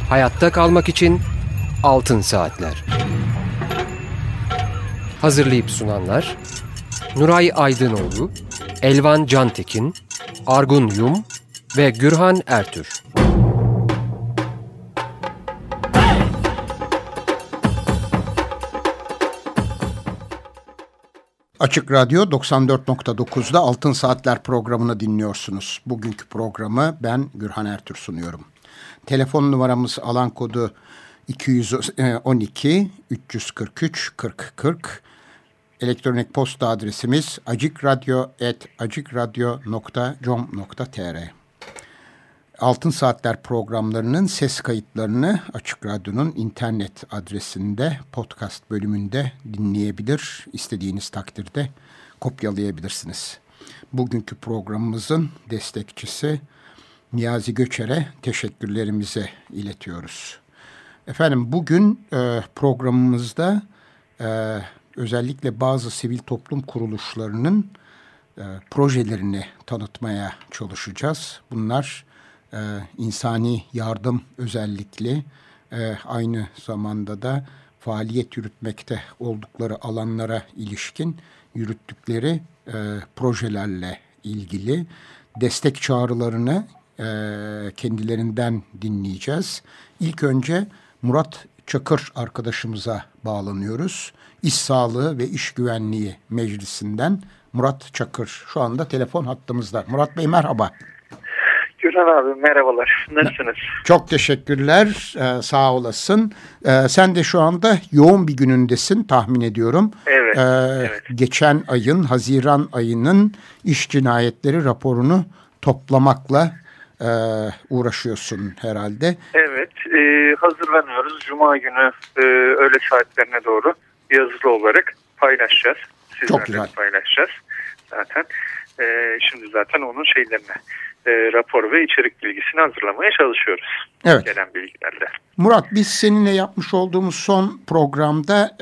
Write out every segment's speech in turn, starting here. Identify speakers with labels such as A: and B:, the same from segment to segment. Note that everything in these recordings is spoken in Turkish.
A: Hayatta kalmak için Altın Saatler. Hazırlayıp sunanlar Nuray Aydınoğlu, Elvan Cantekin, Argun Yum ve Gürhan Ertür.
B: Açık Radyo 94.9'da Altın Saatler programını dinliyorsunuz. Bugünkü programı ben Gürhan Ertür sunuyorum. Telefon numaramız alan kodu 212 343 40 40. Elektronik posta adresimiz acikradyo@acikradyo.com.tr. Altın Saatler programlarının ses kayıtlarını Açık Radyo'nun internet adresinde podcast bölümünde dinleyebilir. İstediğiniz takdirde kopyalayabilirsiniz. Bugünkü programımızın destekçisi Niyazi Göçer'e teşekkürlerimizi iletiyoruz. Efendim bugün programımızda özellikle bazı sivil toplum kuruluşlarının projelerini tanıtmaya çalışacağız. Bunlar insani yardım özellikle aynı zamanda da faaliyet yürütmekte oldukları alanlara ilişkin yürüttükleri projelerle ilgili destek çağrılarını kendilerinden dinleyeceğiz. İlk önce Murat Çakır arkadaşımıza bağlanıyoruz. İş Sağlığı ve İş Güvenliği Meclisi'nden Murat Çakır şu anda telefon hattımızda. Murat Bey merhaba.
C: Gürhan abi merhabalar. Nasılsınız?
B: Çok teşekkürler. Sağ olasın. Sen de şu anda yoğun bir günündesin tahmin ediyorum.
C: Evet. Evet.
B: Geçen ayın Haziran ayının iş cinayetleri raporunu toplamakla uğraşıyorsun herhalde.
C: Evet. Hazırlanıyoruz. Cuma günü öğle saatlerine doğru yazılı olarak paylaşacağız.
B: Çok güzel.
C: Paylaşacağız zaten. Şimdi zaten onun şeylerine rapor ve içerik bilgisini hazırlamaya çalışıyoruz.
B: Evet.
C: Gelen bilgilerle.
B: Murat, biz seninle yapmış olduğumuz son programda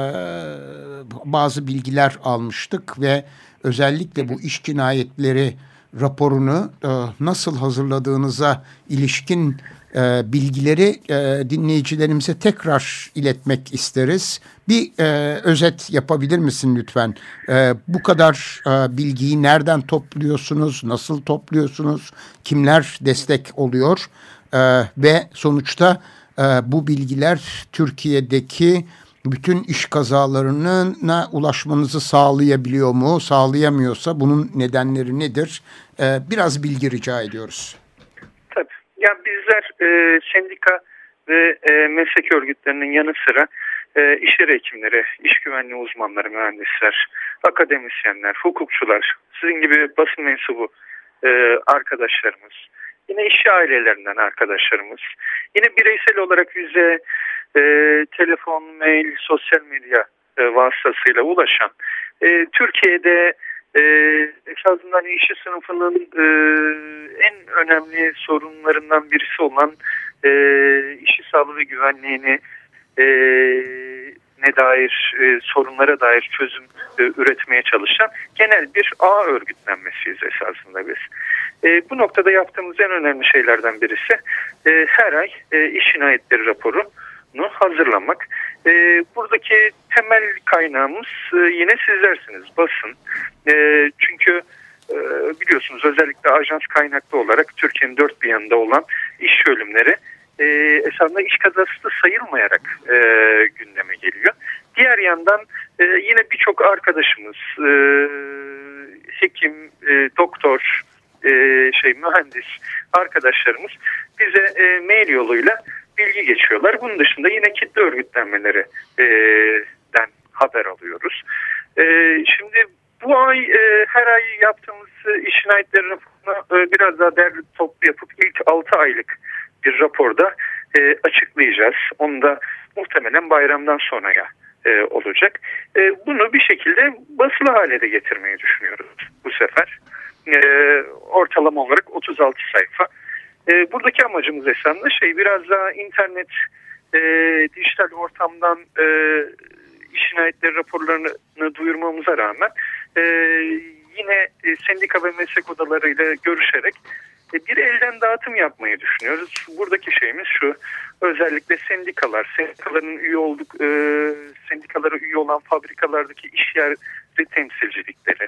B: bazı bilgiler almıştık ve özellikle bu iş cinayetleri raporunu nasıl hazırladığınıza ilişkin bilgileri dinleyicilerimize tekrar iletmek isteriz. Bir özet yapabilir misin lütfen? Bu kadar bilgiyi nereden topluyorsunuz, nasıl topluyorsunuz, kimler destek oluyor ve sonuçta bu bilgiler Türkiye'deki bütün iş kazalarına ulaşmanızı sağlayabiliyor mu? Sağlayamıyorsa bunun nedenleri nedir? Biraz bilgi rica ediyoruz.
C: Tabii. Ya bizler sendika ve meslek örgütlerinin yanı sıra iş yeri hekimleri, iş güvenliği uzmanları, mühendisler, akademisyenler, hukukçular, sizin gibi basın mensubu arkadaşlarımız, yine işçi ailelerinden arkadaşlarımız, yine bireysel olarak bize telefon, mail, sosyal medya vasıtasıyla ulaşan, Türkiye'de esasında işçi sınıfının en önemli sorunlarından birisi olan işçi sağlığı ve güvenliğini ne dair sorunlara dair çözüm üretmeye çalışan genel bir ağ örgütlenmesiyiz esasında biz. Bu noktada yaptığımız en önemli şeylerden birisi her ay iş cinayetleri raporunu hazırlamak. Buradaki temel kaynağımız yine sizlersiniz, basın. Çünkü biliyorsunuz özellikle ajans kaynaklı olarak Türkiye'nin dört bir yanında olan iş ölümleri esasında iş kazası da sayılmayarak gündeme geliyor. Diğer yandan yine birçok arkadaşımız hekim, doktor, mühendis arkadaşlarımız bize mail yoluyla bilgi geçiyorlar. Bunun dışında yine kitle örgütlenmelerinden haber alıyoruz. Şimdi bu ay her ay yaptığımız iş cinayetleri raporunu biraz daha derli toplu yapıp ilk 6 aylık bir raporda açıklayacağız. Onu da muhtemelen bayramdan sonra olacak. Bunu bir şekilde basılı hale de getirmeyi düşünüyoruz bu sefer. Ortalama olarak 36 sayfa. Buradaki amacımız esasında biraz daha internet, dijital ortamdan iş cinayetleri raporlarını duyurmamıza rağmen yine sendika ve meslek odalarıyla görüşerek bir elden dağıtım yapmayı düşünüyoruz. Buradaki şeyimiz şu: özellikle sendikalara üye olan fabrikalardaki iş yeri temsilcilikleri,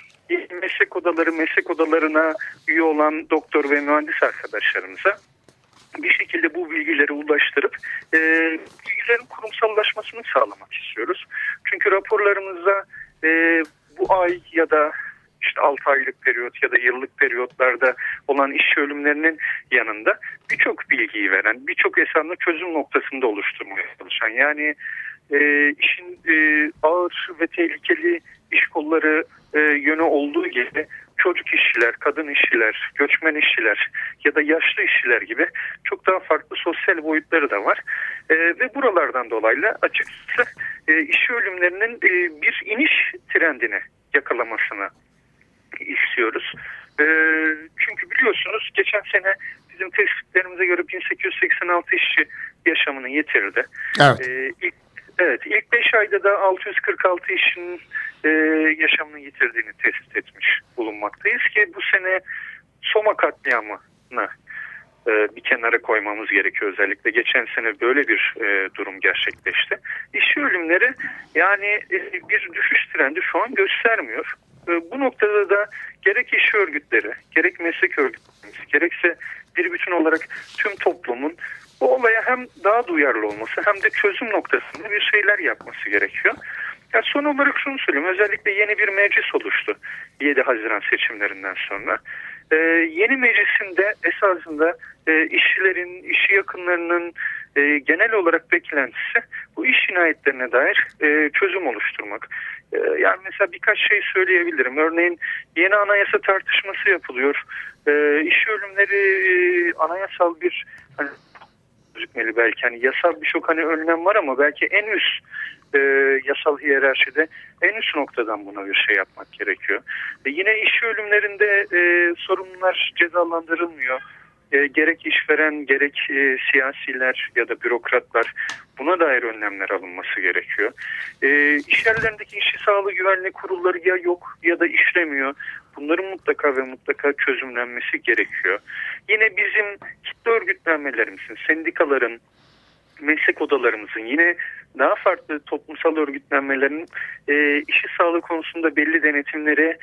C: meslek odalarına üye olan doktor ve mühendis arkadaşlarımıza bir şekilde bu bilgileri ulaştırıp bilgilerin kurumsallaşmasını sağlamak istiyoruz. Çünkü raporlarımızda bu ay ya da işte 6 aylık periyot ya da yıllık periyotlarda olan iş ölümlerinin yanında birçok bilgiyi veren, birçok esasında çözüm noktasında oluşturmaya çalışan, yani işin ağır ve tehlikeli iş kolları yönü olduğu gibi çocuk işçiler, kadın işçiler, göçmen işçiler ya da yaşlı işçiler gibi çok daha farklı sosyal boyutları da var. Ve buralardan dolayı açıkçası iş ölümlerinin bir iniş trendini yakalamasını istiyoruz. Çünkü biliyorsunuz geçen sene bizim tespitlerimize göre 1886 işçi yaşamını yitirdi.
B: Evet.
C: İlk 5 ayda da 646 işin yaşamını yitirdiğini tespit etmiş bulunmaktayız ki bu sene Soma katliamını bir kenara koymamız gerekiyor. Özellikle geçen sene böyle bir durum gerçekleşti. İşçi ölümleri yani bir düşüş trendi şu an göstermiyor. Bu noktada da gerek iş örgütleri, gerek meslek örgütlerimiz, gerekse bir bütün olarak tüm toplumun bu olaya hem daha duyarlı olması hem de çözüm noktasında bir şeyler yapması gerekiyor. Ya son olarak şunu söyleyeyim. Özellikle yeni bir meclis oluştu 7 Haziran seçimlerinden sonra. Yeni meclisinde esasında işçilerin, işçi yakınlarının genel olarak beklentisi bu iş cinayetlerine dair çözüm oluşturmak. Yani mesela birkaç şey söyleyebilirim. Örneğin yeni anayasa tartışması yapılıyor. İş ölümleri anayasal bir gözükmeli belki. Hani yasal birçok önlem var ama belki en üst yasal hiyerarşide en üst noktadan buna bir şey yapmak gerekiyor. Yine iş ölümlerinde sorumlular cezalandırılmıyor. Gerek işveren gerek siyasiler ya da bürokratlar buna dair önlemler alınması gerekiyor. İş yerlerindeki işçi sağlığı güvenlik kurulları ya yok ya da işlemiyor. Bunların mutlaka ve mutlaka çözümlenmesi gerekiyor. Yine bizim kitle örgütlenmelerimizin, sendikaların, meslek odalarımızın, yine daha farklı toplumsal örgütlenmelerin işçi sağlığı konusunda belli denetimleri,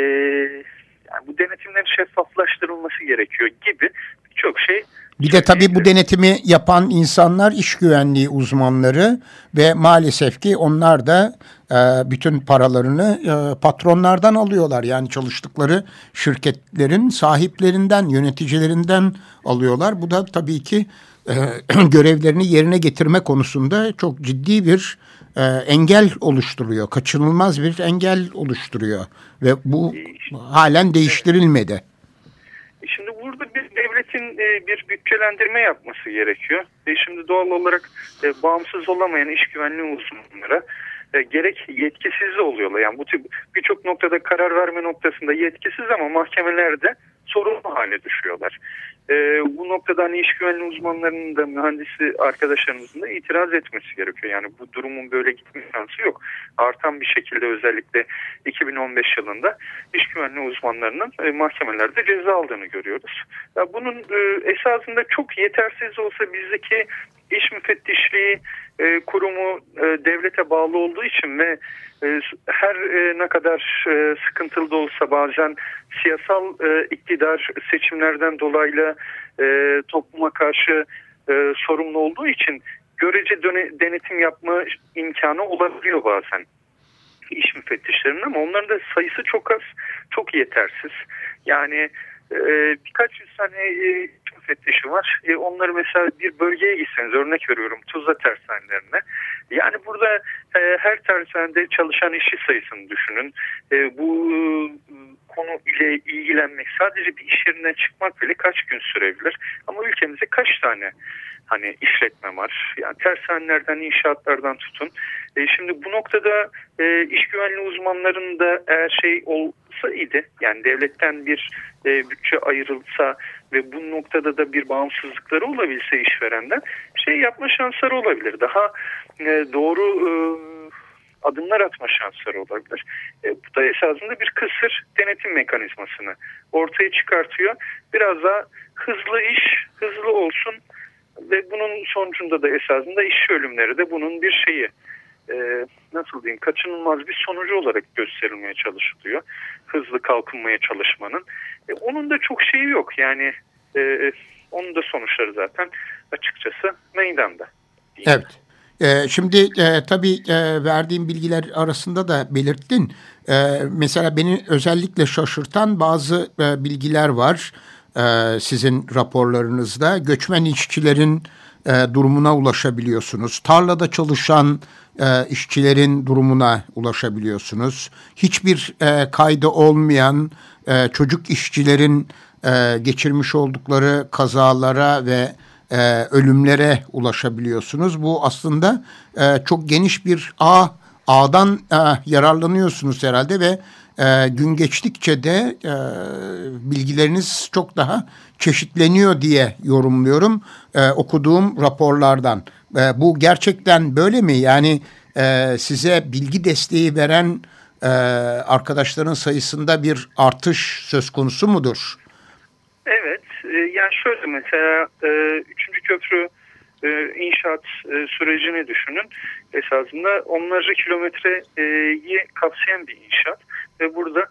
C: yani bu denetimlerin şeffaflaştırılması gerekiyor gibi birçok şey.
B: Bir de tabii bu denetimi yapan insanlar iş güvenliği uzmanları ve maalesef ki onlar da bütün paralarını patronlardan alıyorlar. Yani çalıştıkları şirketlerin sahiplerinden, yöneticilerinden alıyorlar. Bu da tabii ki görevlerini yerine getirme konusunda çok ciddi bir engel oluşturuyor. Kaçınılmaz bir engel oluşturuyor ve bu halen değiştirilmedi.
C: Şimdi burada bir devletin bir bütçelendirme yapması gerekiyor. Şimdi doğal olarak bağımsız olamayan iş güvenliği uzmanlara gerek yetkisiz oluyorlar. Yani bu tip birçok noktada karar verme noktasında yetkisiz ama mahkemelerde sorumlu hale düşüyorlar. Bu noktada iş güvenliği uzmanlarının da mühendisi arkadaşlarımızın da itiraz etmesi gerekiyor. Yani bu durumun böyle gitme şansı yok. Artan bir şekilde özellikle 2015 yılında iş güvenliği uzmanlarının mahkemelerde ceza aldığını görüyoruz. Ya bunun esasında çok yetersiz olsa bizdeki iş müfettişliği kurumu devlete bağlı olduğu için ve her ne kadar sıkıntılı da olsa bazen siyasal iktidar seçimlerden dolayı topluma karşı sorumlu olduğu için görece denetim yapma imkanı olabiliyor bazen iş müfettişlerinin, ama onların da sayısı çok az, çok yetersiz. Yani birkaç yüz tane müfettişi var. Onları mesela bir bölgeye gitseniz, örnek veriyorum Tuzla tersanelerine. Yani burada her tersanede çalışan işçi sayısını düşünün. Bu konu ile ilgilenmek, sadece bir iş yerinden çıkmak bile kaç gün sürebilir? Ama ülkemizde kaç tane işletme var? Yani tersanelerden, inşaatlardan tutun. Şimdi bu noktada iş güvenliği uzmanlarının da eğer şey olsaydı, yani devletten bir bütçe ayrılsa ve bu noktada da bir bağımsızlıkları olabilse işverenden yapma şansları olabilir. Daha doğru adımlar atma şansları olabilir. Bu da esasında bir kısır denetim mekanizmasını ortaya çıkartıyor. Biraz daha hızlı iş, hızlı olsun ve bunun sonucunda da esasında işçi ölümleri de bunun bir şeyi, nasıl diyeyim, kaçınılmaz bir sonucu olarak gösterilmeye çalışılıyor. Hızlı kalkınmaya çalışmanın. Onun da çok şeyi yok. Yani onun da sonuçları zaten açıkçası meydanda.
B: Evet. Şimdi tabii verdiğim bilgiler arasında da belirttin. Mesela beni özellikle şaşırtan bazı bilgiler var sizin raporlarınızda. Göçmen işçilerin durumuna ulaşabiliyorsunuz. Tarlada çalışan işçilerin durumuna ulaşabiliyorsunuz. Hiçbir kaydı olmayan çocuk işçilerin geçirmiş oldukları kazalara ve ölümlere ulaşabiliyorsunuz. Bu aslında çok geniş bir ağdan yararlanıyorsunuz herhalde ve gün geçtikçe de bilgileriniz çok daha çeşitleniyor diye yorumluyorum okuduğum raporlardan. Bu gerçekten böyle mi? Yani size bilgi desteği veren arkadaşların sayısında bir artış söz konusu mudur?
C: Evet, yani şöyle mesela 3. köprü inşaat sürecini düşünün. Esasında onlarca kilometreyi kapsayan bir inşaat ve burada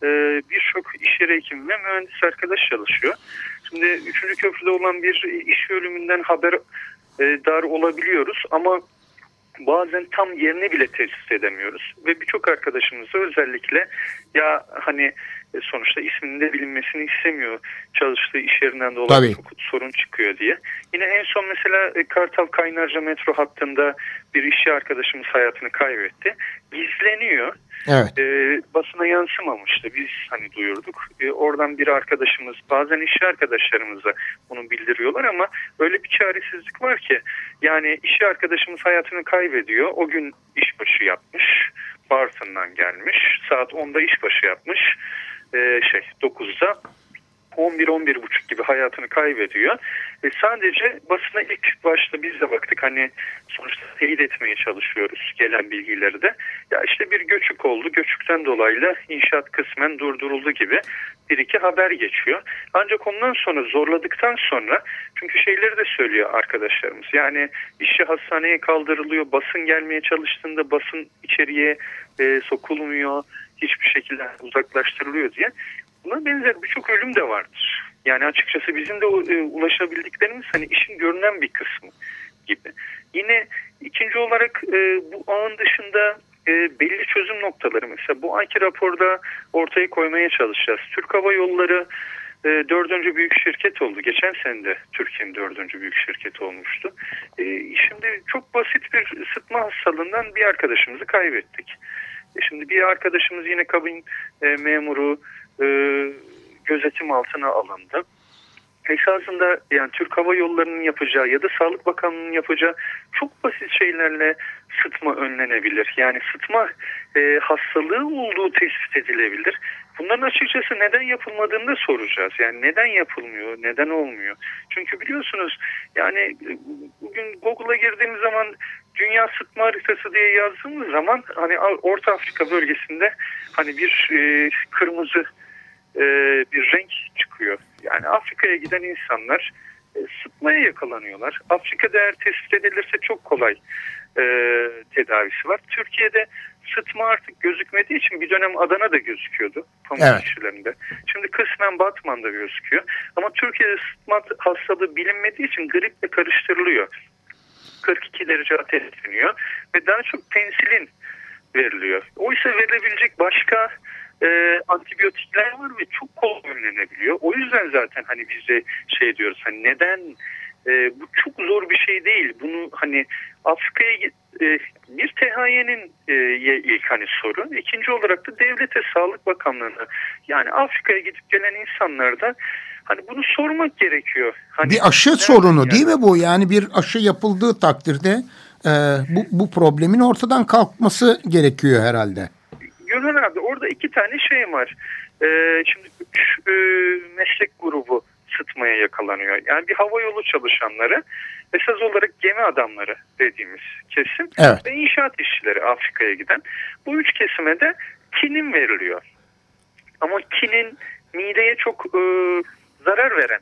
C: birçok iş yeri hekimi ve mühendis arkadaş çalışıyor. Şimdi 3. köprüde olan bir iş ölümünden haberdar olabiliyoruz ama bazen tam yerini bile tespit edemiyoruz ve birçok arkadaşımıza özellikle ya hani sonuçta isminin de bilinmesini istemiyor çalıştığı iş yerinden dolayı çok sorun çıkıyor diye. Yine en son mesela Kartal Kaynarca metro hattında bir işçi arkadaşımız hayatını kaybetti. Gizleniyor.
B: Evet.
C: Basına yansımamıştı. Biz hani duyurduk. Oradan bir arkadaşımız, bazen işçi arkadaşlarımıza bunu bildiriyorlar ama öyle bir çaresizlik var ki yani işçi arkadaşımız hayatını kaybediyor. O gün işbaşı yapmış. Bartın'dan gelmiş. Saat 10'da işbaşı yapmış. 9'da 11-11.30 gibi hayatını kaybediyor. Sadece basına ilk başta biz de baktık hani sonuçta teyit etmeye çalışıyoruz gelen bilgileri de. Ya işte bir göçük oldu. Göçükten dolayı inşaat kısmen durduruldu gibi bir iki haber geçiyor. Ancak ondan sonra zorladıktan sonra çünkü şeyleri de söylüyor arkadaşlarımız. Yani işçi hastaneye kaldırılıyor. Basın gelmeye çalıştığında basın içeriye sokulmuyor. Hiçbir şekilde uzaklaştırılıyor diye. Buna benzer birçok ölüm de vardır. Yani açıkçası bizim de ulaşabildiklerimiz hani işin görünen bir kısmı gibi. Yine ikinci olarak bu ağın dışında belli çözüm noktaları mesela bu ayki raporda ortaya koymaya çalışacağız. Türk Hava Yolları 4. büyük şirket oldu. Geçen sene de Türkiye'nin 4. büyük şirketi olmuştu. Şimdi çok basit bir sıtma hastalığından bir arkadaşımızı kaybettik. Şimdi bir arkadaşımız yine kabin memuru gözetim altına alındı. Esasında yani Türk Hava Yolları'nın yapacağı ya da Sağlık Bakanlığı'nın yapacağı çok basit şeylerle sıtma önlenebilir. Yani sıtma hastalığı olduğu tespit edilebilir. Bunların açıkçası neden yapılmadığını da soracağız. Yani neden yapılmıyor, neden olmuyor? Çünkü biliyorsunuz yani bugün Google'a girdiğimiz zaman Dünya Sıtma Haritası diye yazdığımız zaman hani Orta Afrika bölgesinde hani bir kırmızı bir renk çıkıyor. Yani Afrika'ya giden insanlar sıtmaya yakalanıyorlar. Afrika'da eğer tespit edilirse çok kolay tedavisi var. Türkiye'de sıtma artık gözükmediği için bir dönem Adana'da gözüküyordu. Pamuk işçilerinde. Şimdi kısmen Batman'da gözüküyor. Ama Türkiye'de sıtma hastalığı bilinmediği için griple karıştırılıyor. 42 derece ateşleniyor ve daha çok pensilin veriliyor. Oysa verilebilecek başka antibiyotikler var ve çok kolay önlenebiliyor. O yüzden zaten hani biz de şey diyoruz hani neden bu çok zor bir şey değil. Bunu hani Afrika'ya bir THY'nin ilk hani soru. İkinci olarak da devlete Sağlık Bakanlığı'na yani Afrika'ya gidip gelen insanlarda hani bunu sormak gerekiyor. Hani
B: bir aşı sorunu yani, değil mi bu? Yani bir aşı yapıldığı takdirde bu problemin ortadan kalkması gerekiyor herhalde.
C: Gülhan abi orada iki tane şey var. Şimdi 3 meslek grubu sıtmaya yakalanıyor. Yani bir hava yolu çalışanları, esas olarak gemi adamları dediğimiz kesim
B: Evet.
C: ve inşaat işçileri Afrika'ya giden. Bu üç kesime de kinin veriliyor. Ama kinin mideye çok zarar veren,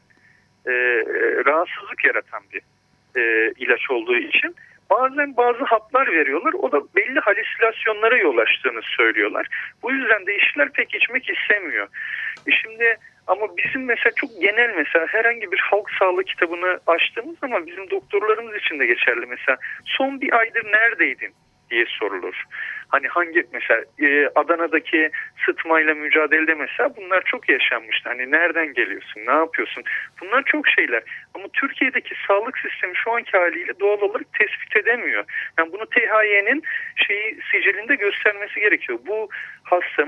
C: rahatsızlık yaratan bir ilaç olduğu için bazen bazı haplar veriyorlar. O da belli halüsinasyonlara yol açtığını söylüyorlar. Bu yüzden de işçiler pek içmek istemiyor. Şimdi ama bizim mesela çok genel, mesela herhangi bir halk sağlığı kitabını açtığımız zaman bizim doktorlarımız için de geçerli. Mesela son bir aydır neredeydin diye sorulur. Hani hangi mesela Adana'daki sıtmayla mücadelede mesela bunlar çok yaşanmıştı. Hani nereden geliyorsun, ne yapıyorsun? Bunlar çok şeyler. Ama Türkiye'deki sağlık sistemi şu anki haliyle doğal olarak tespit edemiyor. Yani bunu THY'nin sicilinde göstermesi gerekiyor. Bu hasta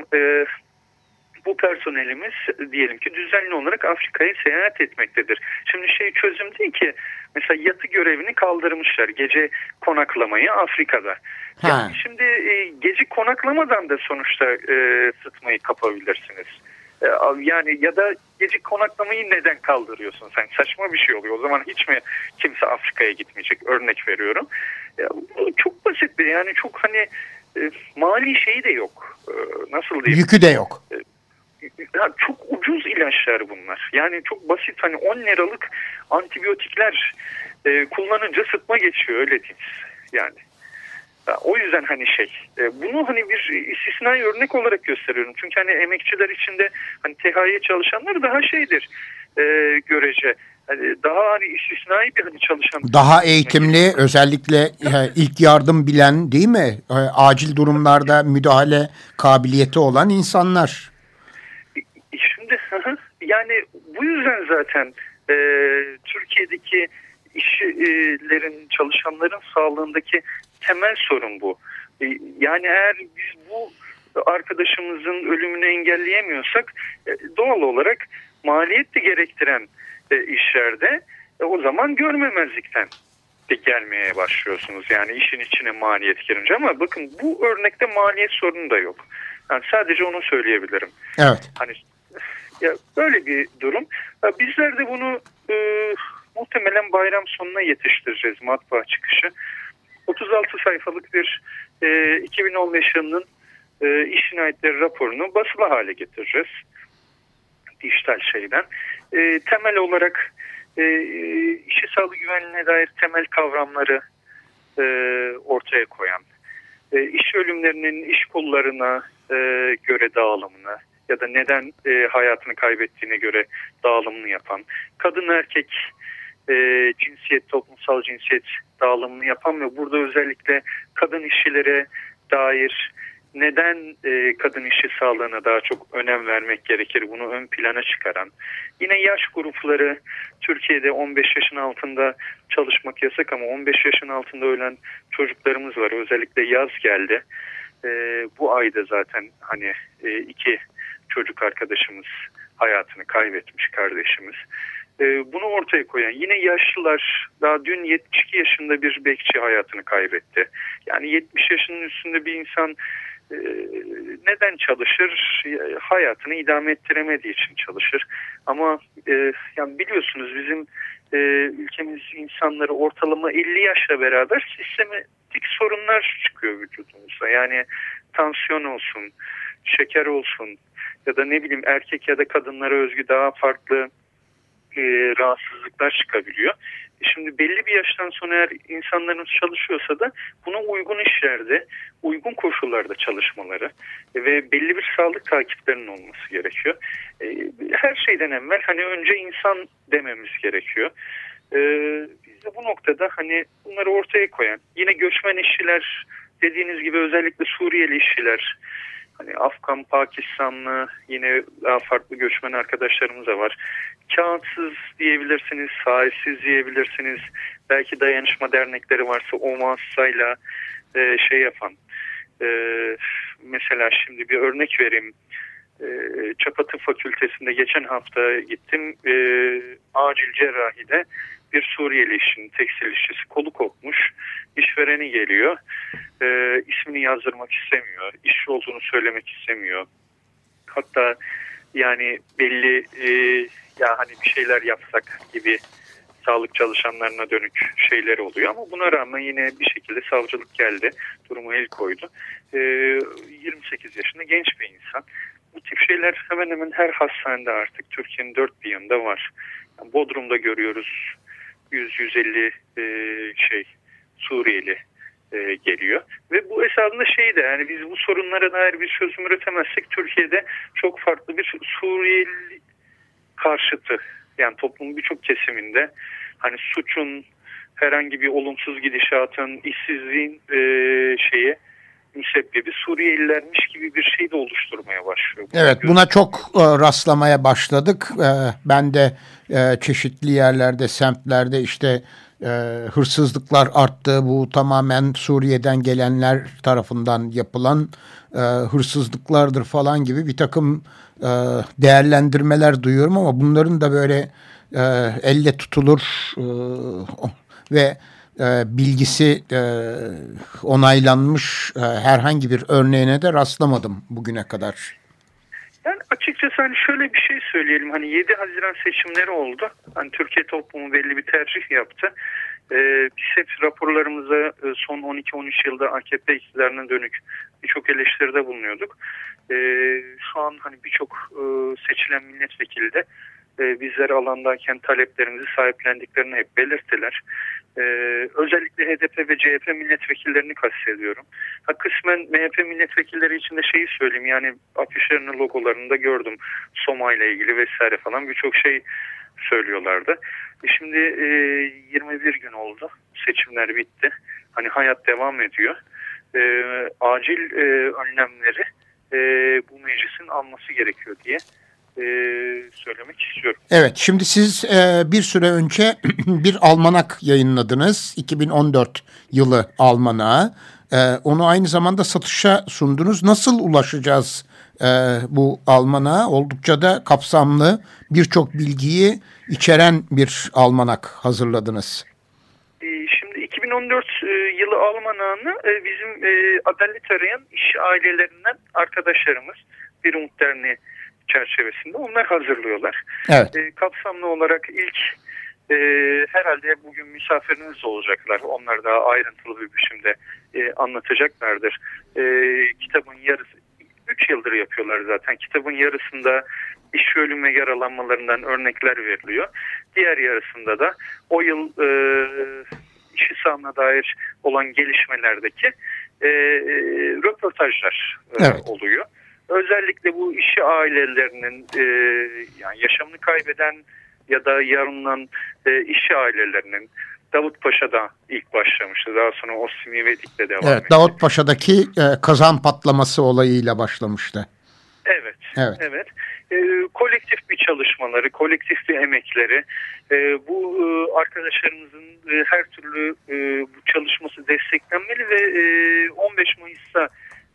C: bu personelimiz diyelim ki düzenli olarak Afrika'ya seyahat etmektedir. Şimdi çözüm değil ki, mesela yatı görevini kaldırmışlar, gece konaklamayı Afrika'da. Yani şimdi gece konaklamadan da sonuçta sıtmayı kapabilirsiniz. Yani ya da gece konaklamayı neden kaldırıyorsun sen? Saçma bir şey oluyor. O zaman hiç mi kimse Afrika'ya gitmeyecek? Örnek veriyorum. Çok basit bir, yani çok hani mali şeyi de yok. Nasıl diyeyim?
B: Yükü de yok.
C: Çok ucuz ilaçlar bunlar. Yani çok basit, hani 10 liralık antibiyotikler kullanınca sıtma geçiyor, öyle diyeyim. Yani o yüzden hani bunu hani bir istisnai örnek olarak gösteriyorum. Çünkü hani emekçiler içinde hani THY çalışanlar daha görece daha hani istisnai bir hani çalışan.
B: Daha eğitimli, özellikle ilk yardım bilen, değil mi? Acil durumlarda müdahale kabiliyeti olan insanlar.
C: Şimdi yani bu yüzden zaten Türkiye'deki işçilerin, çalışanların sağlığındaki temel sorun bu. Yani eğer biz bu arkadaşımızın ölümünü engelleyemiyorsak doğal olarak maliyet de gerektiren işlerde o zaman görmemezlikten de gelmeye başlıyorsunuz. Yani işin içine maliyet girince, ama bakın bu örnekte maliyet sorunu da yok. Yani sadece onu söyleyebilirim.
B: Evet.
C: Hani ya böyle bir durum. Bizler de bunu muhtemelen bayram sonuna yetiştireceğiz, matbaa çıkışı. 36 sayfalık bir 2015 yılının iş cinayetleri raporunu basılı hale getireceğiz. Dijital şeyden. Temel olarak işçi sağlığı güvenliğine dair temel kavramları ortaya koyan, iş ölümlerinin iş kollarına göre dağılımını ya da neden hayatını kaybettiğine göre dağılımını yapan, kadın erkek cinsiyet, toplumsal cinsiyet dağılımını yapan ve burada özellikle kadın işçilere dair neden kadın işçi sağlığına daha çok önem vermek gerekir, bunu ön plana çıkaran, yine yaş grupları, Türkiye'de 15 yaşın altında çalışmak yasak ama 15 yaşın altında ölen çocuklarımız var. Özellikle yaz geldi. Bu ayda zaten hani 2 çocuk arkadaşımız hayatını kaybetmiş, kardeşimiz. Bunu ortaya koyan, yine yaşlılar, daha dün 72 yaşında bir bekçi hayatını kaybetti. Yani 70 yaşının üstünde bir insan neden çalışır? Hayatını idame ettiremediği için çalışır. Ama yani biliyorsunuz bizim ülkemiz insanları ortalama 50 yaşla beraber sistematik sorunlar çıkıyor vücudumuzda. Yani tansiyon olsun, şeker olsun ya da ne bileyim erkek ya da kadınlara özgü daha farklı rahatsızlıklar çıkabiliyor. Şimdi belli bir yaştan sonra eğer insanlarımız çalışıyorsa da buna uygun işlerde, uygun koşullarda çalışmaları ve belli bir sağlık takiplerinin olması gerekiyor. Her şeyden evvel hani önce insan dememiz gerekiyor. Biz de bu noktada hani bunları ortaya koyan, yine göçmen işçiler, dediğiniz gibi özellikle Suriyeli işçiler, hani Afgan, Pakistanlı, yine daha farklı göçmen arkadaşlarımız da var. Kağıtsız diyebilirsiniz, sahipsiz diyebilirsiniz. Belki dayanışma dernekleri varsa o vasıtayla yapan. Mesela şimdi bir örnek vereyim. Çapa Tıp Fakültesi'nde geçen hafta gittim. Acil cerrahide bir Suriyeli işçinin, tekstil işçisi kolu kopmuş. İşvereni geliyor. İsmini yazdırmak istemiyor. İşçi olduğunu söylemek istemiyor. Hatta yani belli ya hani bir şeyler yapsak gibi sağlık çalışanlarına dönük şeyler oluyor ama buna rağmen yine bir şekilde savcılık geldi, durumu el koydu. 28 yaşında genç bir insan. Bu tip şeyler hemen hemen her hastanede artık Türkiye'nin dört bir yanında var. Yani Bodrum'da görüyoruz 100-150 Suriyeli geliyor. Ve bu esasında de yani biz bu sorunlara dair bir çözüm üretemezsek Türkiye'de çok farklı bir Suriyeli karşıtı, yani toplumun birçok kesiminde hani suçun, herhangi bir olumsuz gidişatın, işsizliğin müsebbibi Suriyelilermiş gibi bir şey de oluşturmaya başlıyor.
B: Evet, buna çok rastlamaya başladık. Ben de çeşitli yerlerde, semtlerde hırsızlıklar arttı. Bu tamamen Suriye'den gelenler tarafından yapılan hırsızlıklardır falan gibi bir takım değerlendirmeler duyuyorum ama bunların da böyle elle tutulur ve bilgisi onaylanmış herhangi bir örneğine de rastlamadım bugüne kadar.
C: Yani açıkçası hani şöyle bir şey söyleyelim. Hani 7 Haziran seçimleri oldu. Hani Türkiye toplumu belli bir tercih yaptı. Biz hep raporlarımızda son 12-13 yılda AKP iktidarına dönük birçok eleştiride bulunuyorduk. Şu an hani birçok seçilen milletvekili de bizler alandayken taleplerimizi sahiplendiklerini hep belirttiler. Özellikle HDP ve CHP milletvekillerini kastediyorum. Kısmen MHP milletvekilleri için de şeyi söyleyeyim, yani afişlerini, logolarını da gördüm. Soma ile ilgili vesaire falan birçok şey söylüyorlardı. Şimdi 21 gün oldu. Seçimler bitti. Hani hayat devam ediyor. Acil önlemleri bu meclisin alması gerekiyor diye söylemek istiyorum.
B: Evet, şimdi siz bir süre önce bir almanak yayınladınız. 2014 yılı almanağı. Onu aynı zamanda satışa sundunuz. Nasıl ulaşacağız bu almanağa? Oldukça da kapsamlı, birçok bilgiyi içeren bir almanak hazırladınız.
C: Şimdi 2014 yılı almanağını bizim adalet arayan iş ailelerinden arkadaşlarımız, Bir Umut Derneği çerçevesinde onlar hazırlıyorlar.
B: Evet.
C: Kapsamlı olarak ilk herhalde bugün misafiriniz olacaklar. Onlar daha ayrıntılı bir biçimde anlatacaklardır. Kitabın yarısı, 3 yıldır yapıyorlar zaten. Kitabın yarısında iş ölüm ve yaralanmalarından örnekler veriliyor. Diğer yarısında da o yıl işi sahamına dair olan gelişmelerdeki röportajlar oluyor. Özellikle bu işçi ailelerinin yani yaşamını kaybeden ya da yarınlanan işçi ailelerinin, Davutpaşa'da ilk başlamıştı. Daha sonra Ostim İvedik'le devam etti.
B: Evet, Davutpaşa'daki kazan patlaması olayıyla başlamıştı.
C: Evet. Kolektif bir çalışmaları, kolektif bir emekleri, bu arkadaşlarımızın her türlü bu çalışması desteklenmeli ve 15 Mayıs'ta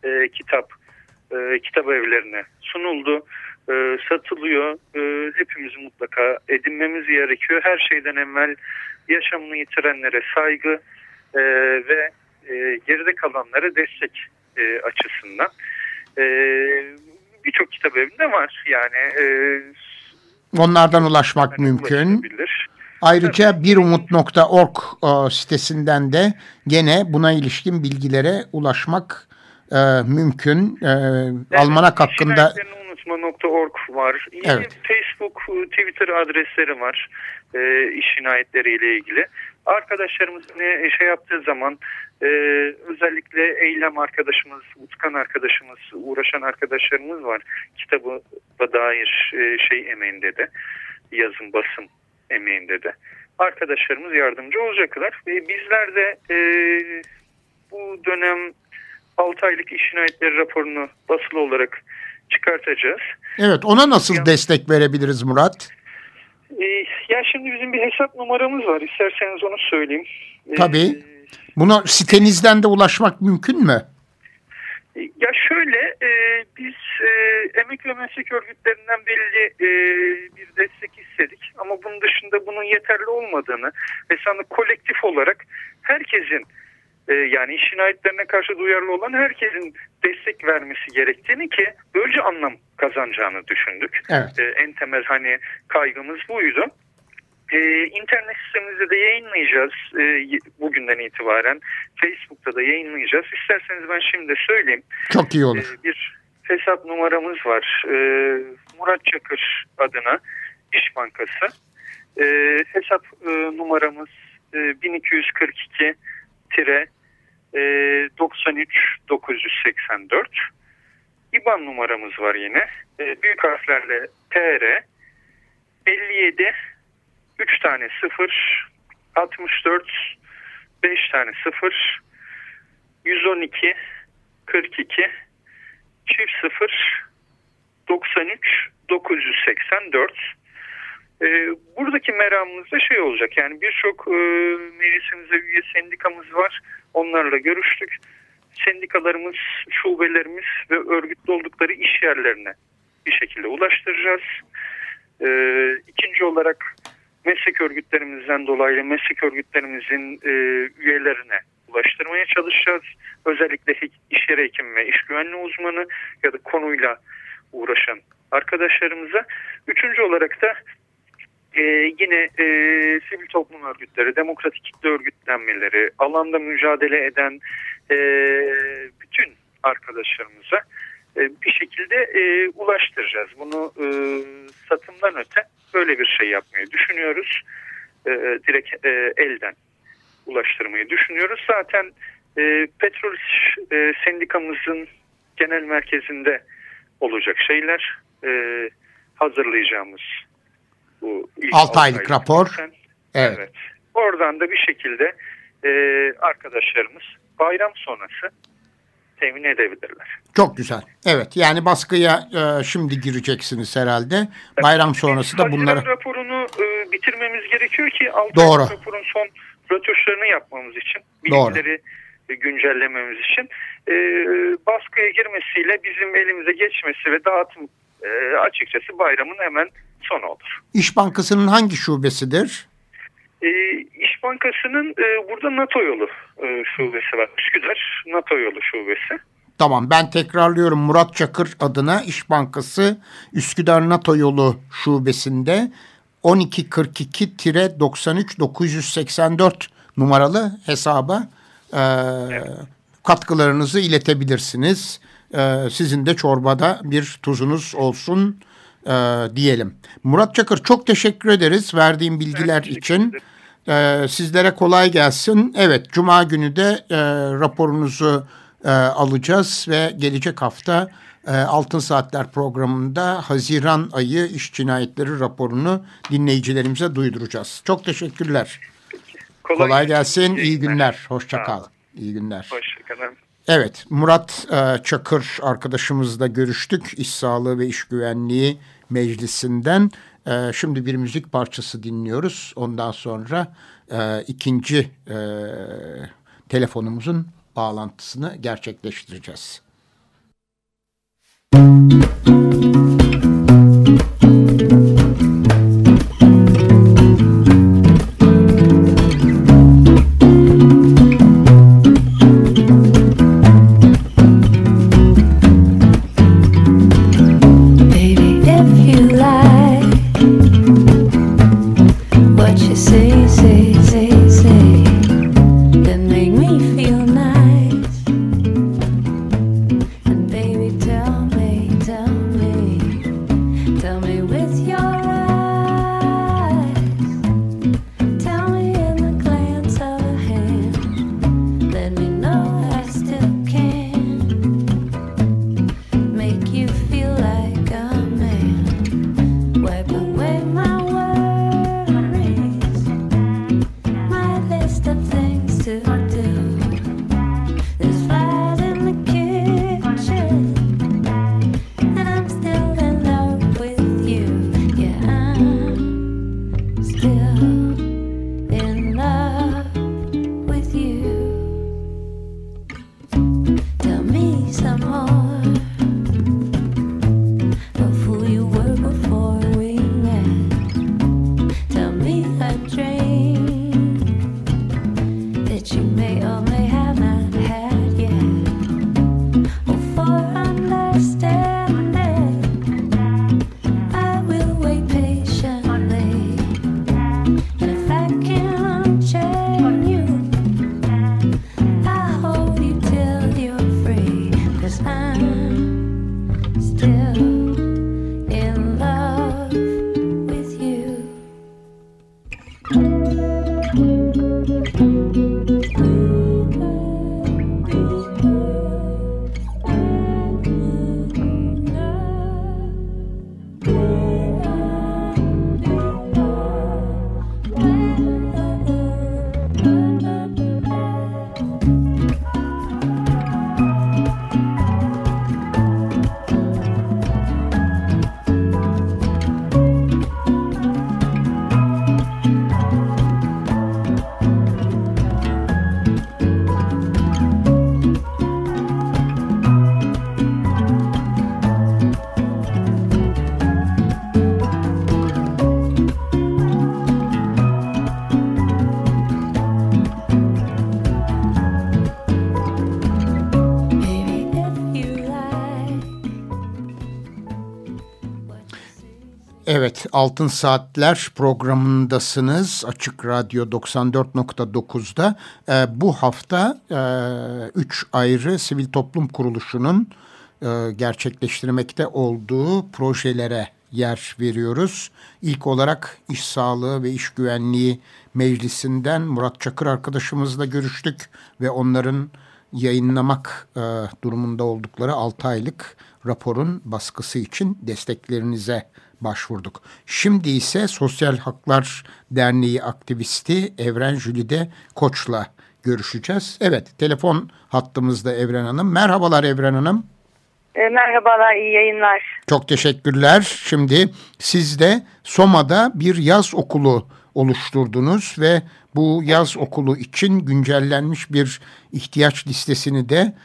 C: kitap evlerine sunuldu, satılıyor. Hepimizin mutlaka edinmemiz gerekiyor. Her şeyden evvel yaşamını yitirenlere saygı ve geride kalanlara destek açısından. Birçok kitap evinde var. Yani
B: onlardan ulaşmak mümkün. Ayrıca birumut.org sitesinden de gene buna ilişkin bilgilere ulaşmak mümkün. Evet, almanak hakkında
C: unutma.org var. Yine evet. Facebook, Twitter adresleri var. İş cinayetleriyle ilgili. Arkadaşlarımız ne yaptığı zaman özellikle Eylem arkadaşımız, Utkan arkadaşımız, uğraşan arkadaşlarımız var. Kitaba dair emeğinde de, yazım, basım emeğinde de. Arkadaşlarımız yardımcı olacaklar. Bizler de bu dönem 6 aylık iş cinayetleri raporunu basılı olarak çıkartacağız.
B: Evet, ona nasıl destek verebiliriz Murat?
C: Ya şimdi bizim bir hesap numaramız var. İsterseniz onu söyleyeyim.
B: Tabii. Buna sitenizden de ulaşmak mümkün mü?
C: Ya şöyle, biz emek ve meslek örgütlerinden belli bir destek istedik. Ama bunun dışında bunun yeterli olmadığını ve sanırım kolektif olarak herkesin, yani iş cinayetlerine karşı duyarlı olan herkesin destek vermesi gerektiğini, ki böylece anlam kazanacağını düşündük.
B: Evet.
C: En temel kaygımız buydu. İnternet sitemizde de yayınlayacağız bugünden itibaren. Facebook'ta da yayınlayacağız. İsterseniz ben şimdi de söyleyeyim.
B: Çok iyi olur.
C: Bir hesap numaramız var. Murat Çakır adına İş Bankası. Hesap numaramız 1242 93 984. İBAN numaramız var yine. Büyük harflerle TR 57 3 tane 0 64 5 tane 0 112 42 çift 0 93 984. Buradaki meramımız da şey olacak, yani birçok meclisimize üye sendikamız var. Onlarla görüştük. Sendikalarımız, şubelerimiz ve örgütlü oldukları iş yerlerine bir şekilde ulaştıracağız. İkinci olarak meslek örgütlerimizden dolayı meslek örgütlerimizin üyelerine ulaştırmaya çalışacağız. Özellikle iş yeri hekimi ve iş güvenliği uzmanı ya da konuyla uğraşan arkadaşlarımıza. Üçüncü olarak da yine sivil toplum örgütleri, demokratik kitle örgütlenmeleri, alanda mücadele eden bütün arkadaşlarımıza bir şekilde ulaştıracağız. Bunu satımdan öte böyle bir şey yapmayı düşünüyoruz. Direkt elden ulaştırmayı düşünüyoruz. Zaten petrol sendikamızın genel merkezinde olacak şeyler, hazırlayacağımız bu
B: 6 aylık rapor.
C: Evet. Oradan da bir şekilde arkadaşlarımız bayram sonrası temin edebilirler.
B: Çok güzel. Evet, yani baskıya şimdi gireceksiniz herhalde. Bayram sonrası da bunları...
C: Haziran raporunu bitirmemiz gerekiyor ki 6
B: Doğru.
C: aylık raporun son rötuşlarını yapmamız için, bilgileri güncellememiz için baskıya girmesiyle bizim elimize geçmesi ve dağıtım açıkçası bayramın hemen sonu olur.
B: İş Bankası'nın hangi şubesidir?
C: İş Bankası'nın burada NATO yolu şubesi var. Üsküdar NATO yolu şubesi.
B: Tamam, ben tekrarlıyorum. Murat Çakır adına İş Bankası Üsküdar NATO yolu şubesinde 1242-93-984 numaralı hesaba katkılarınızı iletebilirsiniz. Sizin de çorbada bir tuzunuz olsun diyelim. Murat Çakır, çok teşekkür ederiz verdiğim bilgiler için. Sizlere kolay gelsin. Evet, Cuma günü de raporunuzu alacağız ve gelecek hafta Altın Saatler programında Haziran ayı iş cinayetleri raporunu dinleyicilerimize duyuracağız. Çok teşekkürler. Kolay gelsin. İyi günler. Hoşça kal. İyi günler.
C: Hoşça kalın.
B: Evet, Murat Çakır arkadaşımızla görüştük. İş Sağlığı ve İş Güvenliği Meclisi'nden. Şimdi bir müzik parçası dinliyoruz. Ondan sonra ikinci telefonumuzun bağlantısını gerçekleştireceğiz.
D: Tell me
B: Evet, Altın Saatler programındasınız. Açık Radyo 94.9'da. Bu hafta 3 ayrı sivil toplum kuruluşunun gerçekleştirmekte olduğu projelere yer veriyoruz. İlk olarak İş Sağlığı ve İş Güvenliği Meclisi'nden Murat Çakır arkadaşımızla görüştük ve onların yayınlamak durumunda oldukları 6 aylık raporun baskısı için desteklerinize başvurduk. Şimdi ise Sosyal Haklar Derneği aktivisti Evren Jülide Koç'la görüşeceğiz. Evet, telefon hattımızda Evren Hanım. Merhabalar Evren Hanım.
D: Merhabalar, iyi yayınlar.
B: Çok teşekkürler. Şimdi siz de Soma'da bir yaz okulu oluşturdunuz ve bu yaz okulu için güncellenmiş bir ihtiyaç listesini de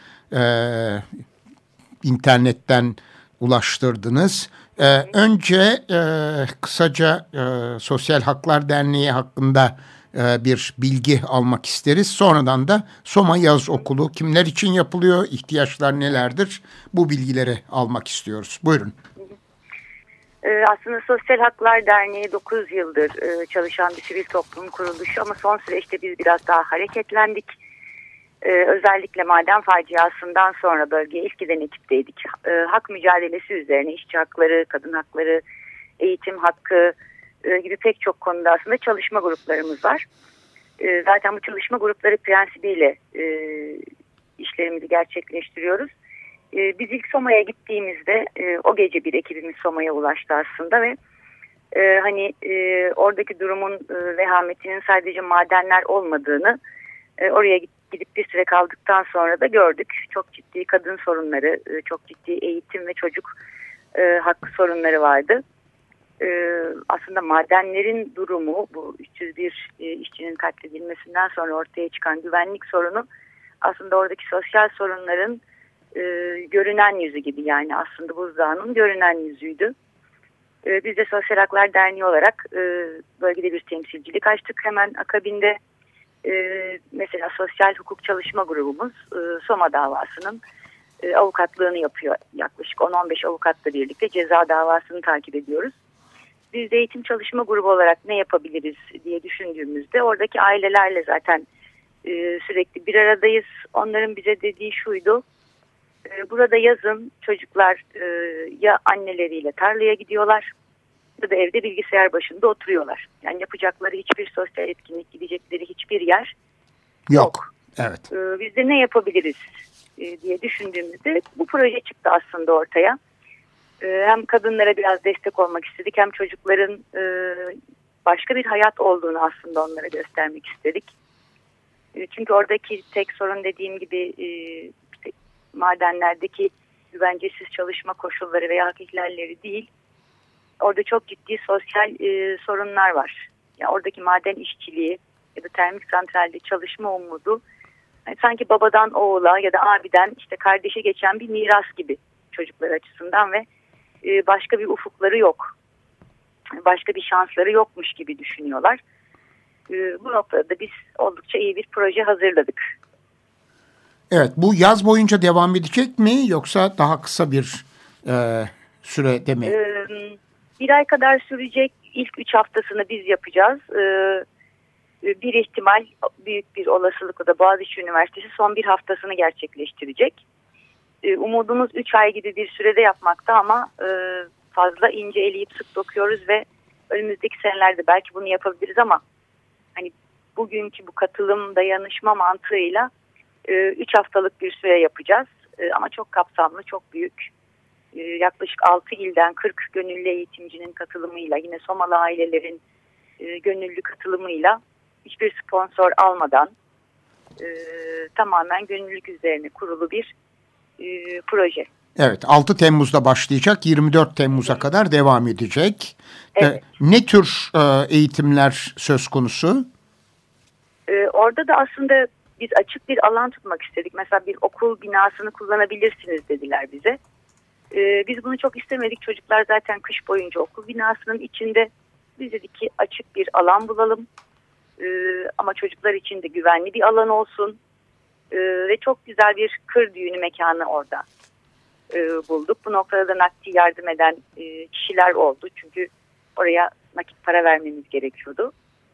B: internetten ulaştırdınız. Önce kısaca Sosyal Haklar Derneği hakkında bir bilgi almak isteriz. Sonradan da Soma Yaz Okulu kimler için yapılıyor, ihtiyaçlar nelerdir? Bu bilgileri almak istiyoruz. Buyurun.
D: Aslında Sosyal Haklar Derneği 9 yıldır çalışan bir sivil toplum kuruluşu ama son süreçte biz biraz daha hareketlendik. Özellikle maden faciasından sonra bölgeye ilk giden ekipteydik. Hak mücadelesi üzerine işçi hakları, kadın hakları, eğitim hakkı gibi pek çok konuda aslında çalışma gruplarımız var. Zaten bu çalışma grupları prensibiyle işlerimizi gerçekleştiriyoruz. Biz ilk Soma'ya gittiğimizde o gece bir ekibimiz Soma'ya ulaştı aslında ve oradaki durumun vehametinin sadece madenler olmadığını oraya gidip bir süre kaldıktan sonra da gördük. Çok ciddi kadın sorunları, çok ciddi eğitim ve çocuk hakkı sorunları vardı. Aslında madenlerin durumu, bu 301 işçinin katledilmesinden sonra ortaya çıkan güvenlik sorunu aslında oradaki sosyal sorunların görünen yüzü gibi, yani aslında buzdağının görünen yüzüydü. Biz de Sosyal Haklar Derneği olarak bölgede bir temsilcilik açtık. Hemen akabinde mesela Sosyal Hukuk Çalışma Grubumuz Soma davasının avukatlığını yapıyor. Yaklaşık 10-15 avukatla birlikte ceza davasını takip ediyoruz. Biz de eğitim çalışma grubu olarak ne yapabiliriz diye düşündüğümüzde oradaki ailelerle zaten sürekli bir aradayız. Onların bize dediği şuydu: burada yazın çocuklar ya anneleriyle tarlaya gidiyorlar ya da evde bilgisayar başında oturuyorlar. Yani yapacakları hiçbir sosyal etkinlik, gidecekleri hiçbir yer yok.
B: Evet.
D: Biz de ne yapabiliriz diye düşündüğümüzde bu proje çıktı aslında ortaya. Hem kadınlara biraz destek olmak istedik, hem çocukların başka bir hayat olduğunu aslında onlara göstermek istedik. Çünkü oradaki tek sorun, dediğim gibi, madenlerdeki güvencesiz çalışma koşulları veya hak ihlalleri değil. Orada çok ciddi sosyal sorunlar var. Yani oradaki maden işçiliği ya da termik santralde çalışma umudu yani sanki babadan oğula ya da abiden işte kardeşe geçen bir miras gibi çocuklar açısından ve başka bir ufukları yok. Başka bir şansları yokmuş gibi düşünüyorlar. Bu noktada biz oldukça iyi bir proje hazırladık.
B: Evet, bu yaz boyunca devam edecek mi yoksa daha kısa bir sürede mi?
D: Bir ay kadar sürecek. İlk 3 haftasını biz yapacağız. Bir ihtimal, büyük bir olasılıkla da Boğaziçi Üniversitesi son bir haftasını gerçekleştirecek. Umudumuz 3 ay gibi bir sürede yapmakta ama fazla ince eleyip sık dokuyoruz ve önümüzdeki senelerde belki bunu yapabiliriz ama hani bugünkü bu katılım dayanışma mantığıyla 3 haftalık bir süre yapacağız. Ama çok kapsamlı, çok büyük. Yaklaşık 6 ilden 40 gönüllü eğitimcinin katılımıyla, yine Somalı ailelerin gönüllü katılımıyla, hiçbir sponsor almadan tamamen gönüllülük üzerine kurulu bir proje.
B: Evet, 6 Temmuz'da başlayacak, 24 Temmuz'a kadar devam edecek.
D: Evet.
B: Ne tür eğitimler söz konusu?
D: Orada da aslında biz açık bir alan tutmak istedik. Mesela bir okul binasını kullanabilirsiniz dediler bize. Biz bunu çok istemedik. Çocuklar zaten kış boyunca okul binasının içinde. Biz dedik ki açık bir alan bulalım. Ama çocuklar için de güvenli bir alan olsun. Ve çok güzel bir kır düğünü mekanı orada bulduk. Bu noktada da nakdi yardım eden kişiler oldu. Çünkü Oraya nakit para vermemiz gerekiyordu.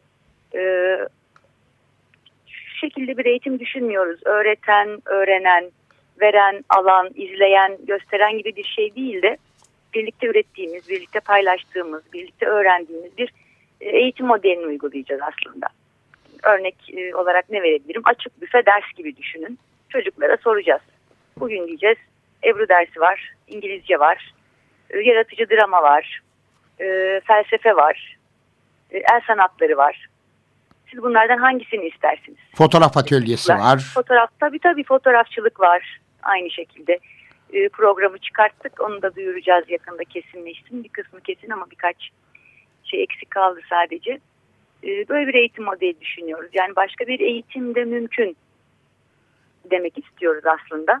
D: Şu şekilde bir eğitim düşünmüyoruz. Öğreten, öğrenen, veren, alan, izleyen, gösteren gibi bir şey değil de birlikte ürettiğimiz, birlikte paylaştığımız, birlikte öğrendiğimiz bir eğitim modelini uygulayacağız aslında. Örnek olarak ne verebilirim? Açık büfe ders gibi düşünün. Çocuklara soracağız. Bugün diyeceğiz Ebru dersi var, İngilizce var, yaratıcı drama var, felsefe var, el sanatları var. Siz bunlardan hangisini istersiniz?
B: Fotoğraf atölyesi var.
D: Fotoğraf, tabii fotoğrafçılık var. Aynı şekilde programı çıkarttık. Onu da duyuracağız yakında, kesinleşsin. Bir kısmı kesin ama birkaç şey eksik kaldı sadece. Böyle bir eğitim modeli düşünüyoruz. Yani başka bir eğitim de mümkün demek istiyoruz aslında.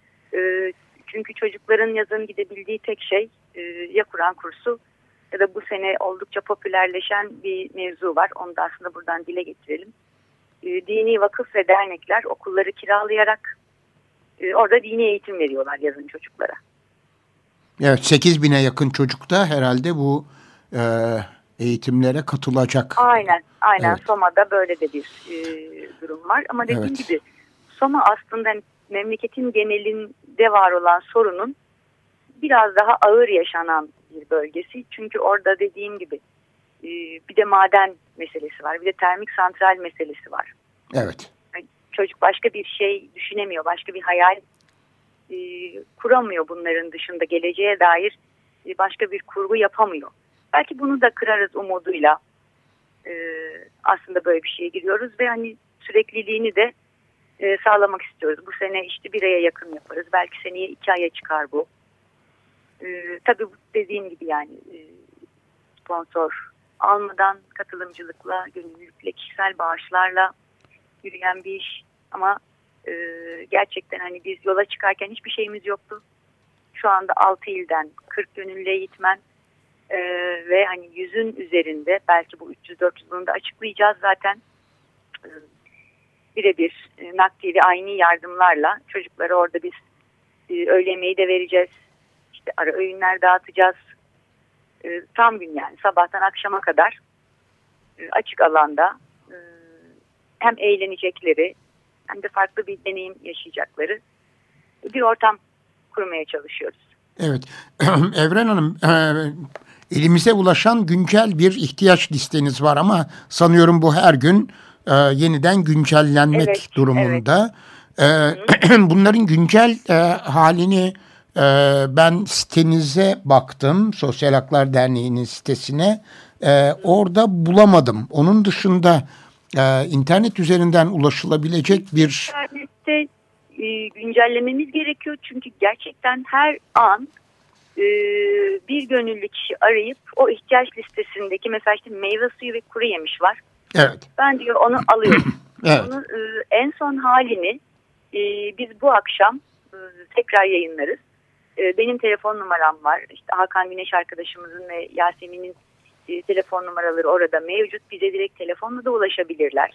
D: Çünkü çocukların yazın gidebildiği tek şey ya Kur'an kursu ya da bu sene oldukça popülerleşen bir mevzu var. Onu da aslında buradan dile getirelim. Dini vakıf ve dernekler okulları kiralayarak orada dini eğitim veriyorlar yazın çocuklara.
B: Evet, 8.000'e yakın çocuk da herhalde bu eğitimlere katılacak.
D: Aynen.
B: Evet.
D: Soma'da böyle de bir durum var. Ama dediğim gibi Soma aslında memleketin genelinde var olan sorunun biraz daha ağır yaşanan bir bölgesi. Çünkü orada dediğim gibi bir de maden meselesi var. Bir de termik santral meselesi var.
B: Evet.
D: Çocuk başka bir şey düşünemiyor. Başka bir hayal kuramıyor bunların dışında. Geleceğe dair başka bir kurgu yapamıyor. Belki bunu da kırarız umuduyla aslında böyle bir şeye giriyoruz ve hani sürekliliğini de sağlamak istiyoruz. Bu sene işte 1 aya yakın yaparız. Belki seneye 2 aya çıkar bu. Tabii dediğim gibi yani sponsor almadan katılımcılıkla, gönüllülükle, kişisel bağışlarla yürüyen bir iş. Ama gerçekten hani biz yola çıkarken hiçbir şeyimiz yoktu. Şu anda 6 ilden 40 gönüllü eğitmen ve hani 100'ün üzerinde, belki bu 300-400 bunu da açıklayacağız zaten. Birebir nakdi ve ayni yardımlarla çocuklara orada biz öğle yemeği de vereceğiz. İşte ara öğünler dağıtacağız. Tam gün yani sabahtan akşama kadar açık alanda hem eğlenecekleri hem de farklı bir deneyim yaşayacakları bir ortam kurmaya çalışıyoruz.
B: Evet. Evren Hanım, elimize ulaşan güncel bir ihtiyaç listeniz var ama sanıyorum bu her gün yeniden güncellenmek durumunda. Evet. Bunların güncel halini ben sitenize baktım, Sosyal Haklar Derneği'nin sitesine. Orada bulamadım. Onun dışında internet üzerinden ulaşılabilecek bir...
D: İnternette güncellememiz gerekiyor. Çünkü gerçekten her an bir gönüllü kişi arayıp o ihtiyaç listesindeki mesela işte meyve suyu ve kuru yemiş var.
B: Evet.
D: Ben diyor onu alıyorum.
B: Evet.
D: Onun en son halini biz bu akşam tekrar yayınlarız. Benim telefon numaram var. İşte Hakan Güneş arkadaşımızın ve Yasemin'in telefon numaraları orada mevcut. Bize direkt telefonla da ulaşabilirler.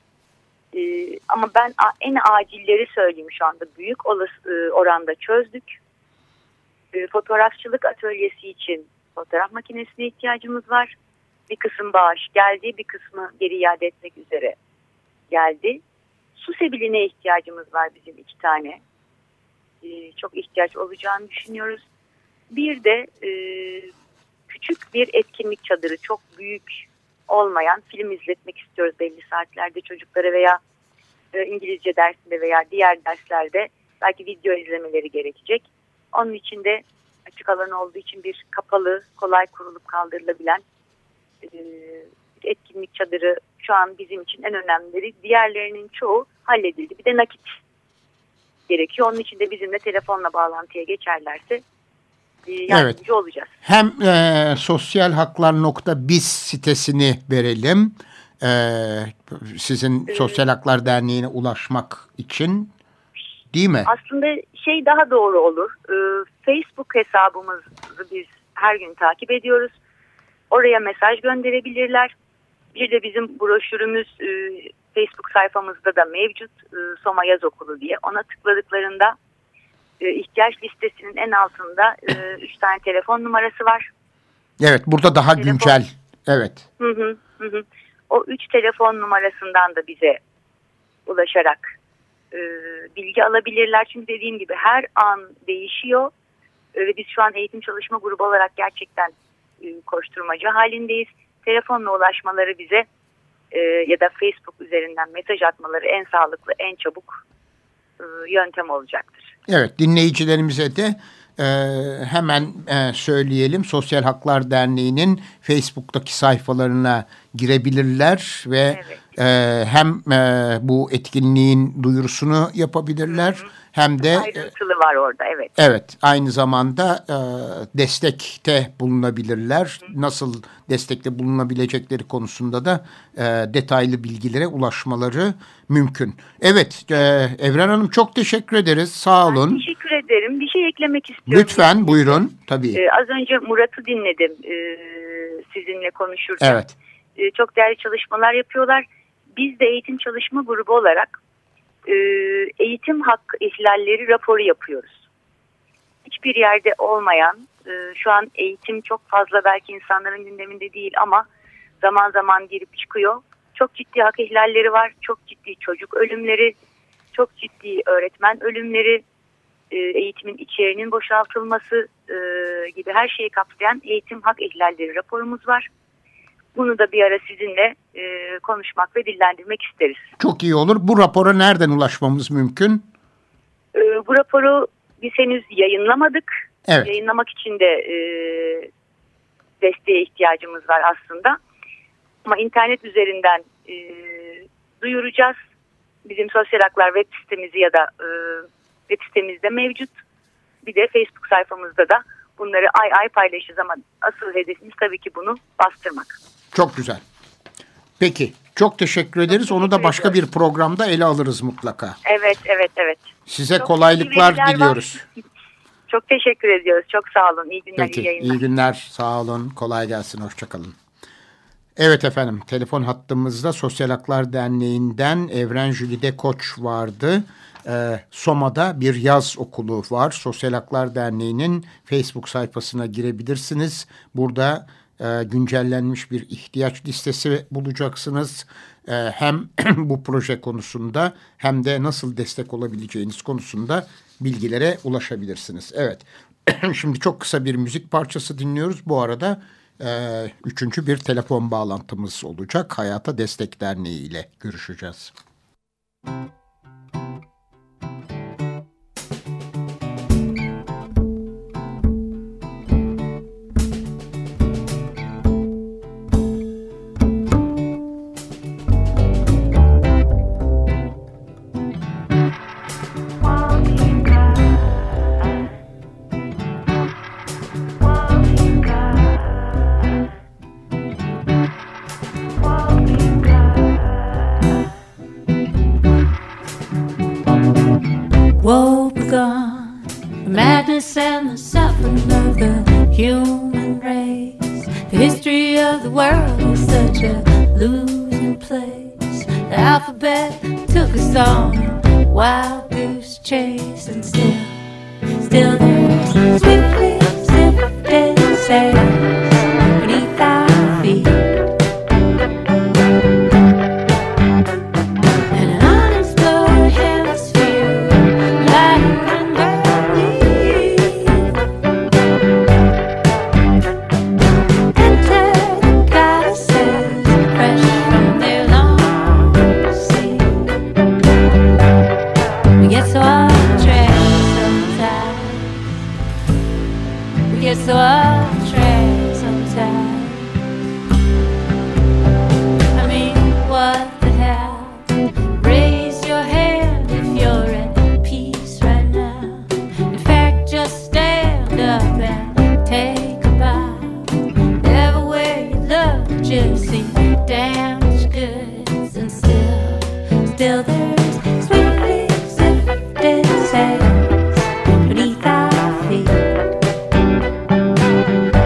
D: Ama ben en acilleri söyleyeyim şu anda. Büyük oranda çözdük. Fotoğrafçılık atölyesi için fotoğraf makinesine ihtiyacımız var. Bir kısım bağış geldi, bir kısmı geri iade etmek üzere geldi. Su sebiline ihtiyacımız var bizim 2 tane. Çok ihtiyaç olacağını düşünüyoruz. Bir de küçük bir etkinlik çadırı, çok büyük olmayan, film izletmek istiyoruz belli saatlerde çocuklara veya İngilizce dersinde veya diğer derslerde belki video izlemeleri gerekecek. Onun için de açık alan olduğu için bir kapalı, kolay kurulup kaldırılabilen etkinlik çadırı şu an bizim için en önemlileri. Diğerlerinin çoğu halledildi. Bir de nakit gerekiyor. Onun için de bizimle telefonla bağlantıya geçerlerse yardımcı olacağız.
B: Hem sosyalhaklar.biz sitesini verelim. Sizin Sosyal Haklar Derneği'ne ulaşmak için, değil mi?
D: Aslında daha doğru olur. Facebook hesabımızı biz her gün takip ediyoruz. Oraya mesaj gönderebilirler. Bir de bizim broşürümüz Facebook sayfamızda da mevcut. Soma Yaz Okulu diye. Ona tıkladıklarında ihtiyaç listesinin en altında 3 tane telefon numarası var.
B: Evet, burada daha güncel Evet.
D: O 3 telefon numarasından da bize ulaşarak bilgi alabilirler. Çünkü dediğim gibi her an değişiyor ve biz şu an eğitim çalışma grubu olarak gerçekten koşturmaca halindeyiz. Telefonla ulaşmaları bize ya da Facebook üzerinden mesaj atmaları en sağlıklı, en çabuk yöntem olacaktır.
B: Evet, dinleyicilerimize de hemen söyleyelim. Sosyal Haklar Derneği'nin Facebook'taki sayfalarına girebilirler ve hem bu etkinliğin duyurusunu yapabilirler hem de
D: ayrıntılı var orada. Evet.
B: Evet, aynı zamanda destekte bulunabilirler. Nasıl destekte bulunabilecekleri konusunda da detaylı bilgilere ulaşmaları mümkün. Evet, Evren Hanım çok teşekkür ederiz. Sağ olun.
D: Ben teşekkür ederim. Bir şey eklemek istiyorum.
B: Lütfen buyurun. Tabii.
D: Az önce Murat'ı dinledim sizinle konuşurken.
B: Evet.
D: Çok değerli çalışmalar yapıyorlar. Biz de eğitim çalışma grubu olarak eğitim hakkı ihlalleri raporu yapıyoruz. Hiçbir yerde olmayan, şu an eğitim çok fazla belki insanların gündeminde değil ama zaman zaman girip çıkıyor. Çok ciddi hak ihlalleri var, çok ciddi çocuk ölümleri, çok ciddi öğretmen ölümleri, eğitimin içeriğinin boşaltılması gibi her şeyi kapsayan eğitim hak ihlalleri raporumuz var. Bunu da bir ara sizinle konuşmak ve dillendirmek isteriz.
B: Çok iyi olur. Bu rapora nereden ulaşmamız mümkün?
D: Bu raporu biz henüz yayınlamadık.
B: Evet.
D: Yayınlamak için de desteğe ihtiyacımız var aslında. Ama internet üzerinden duyuracağız. Bizim Sosyal Haklar web sitemizi ya da web sitemizde mevcut. Bir de Facebook sayfamızda da bunları ay paylaşacağız ama asıl hedefimiz tabii ki bunu bastırmak.
B: Çok güzel. Peki, çok teşekkür ederiz. Onu da başka bir programda ele alırız mutlaka.
D: Evet.
B: Size
D: çok
B: kolaylıklar diliyoruz.
D: Çok teşekkür ediyoruz. Çok sağ olun. İyi günler,
B: Peki,
D: iyi yayınlar.
B: iyi günler. Sağ olun. Kolay gelsin. Hoşçakalın. Evet efendim, telefon hattımızda Sosyal Haklar Derneği'nden Evren Jülide Koç vardı. Soma'da bir yaz okulu var. Sosyal Haklar Derneği'nin Facebook sayfasına girebilirsiniz. Burada güncellenmiş bir ihtiyaç listesi bulacaksınız. Hem bu proje konusunda hem de nasıl destek olabileceğiniz konusunda bilgilere ulaşabilirsiniz. Evet, şimdi çok kısa bir müzik parçası dinliyoruz. Bu arada üçüncü bir telefon bağlantımız olacak. Hayata Destek Derneği ile görüşeceğiz.
E: Woe begone, the madness and the suffering of the human race. The history of the world is such a losing place. The alphabet took us on a wild goose chase, and still there's swiftly sifted sands beneath our feet. So I'll try sometime. I mean, what the hell? Raise your hand if you're at peace right now. In fact, just stand up and take a bow. Never wear your love, just see damaged goods, and still there's swiftly sifted sands beneath our feet.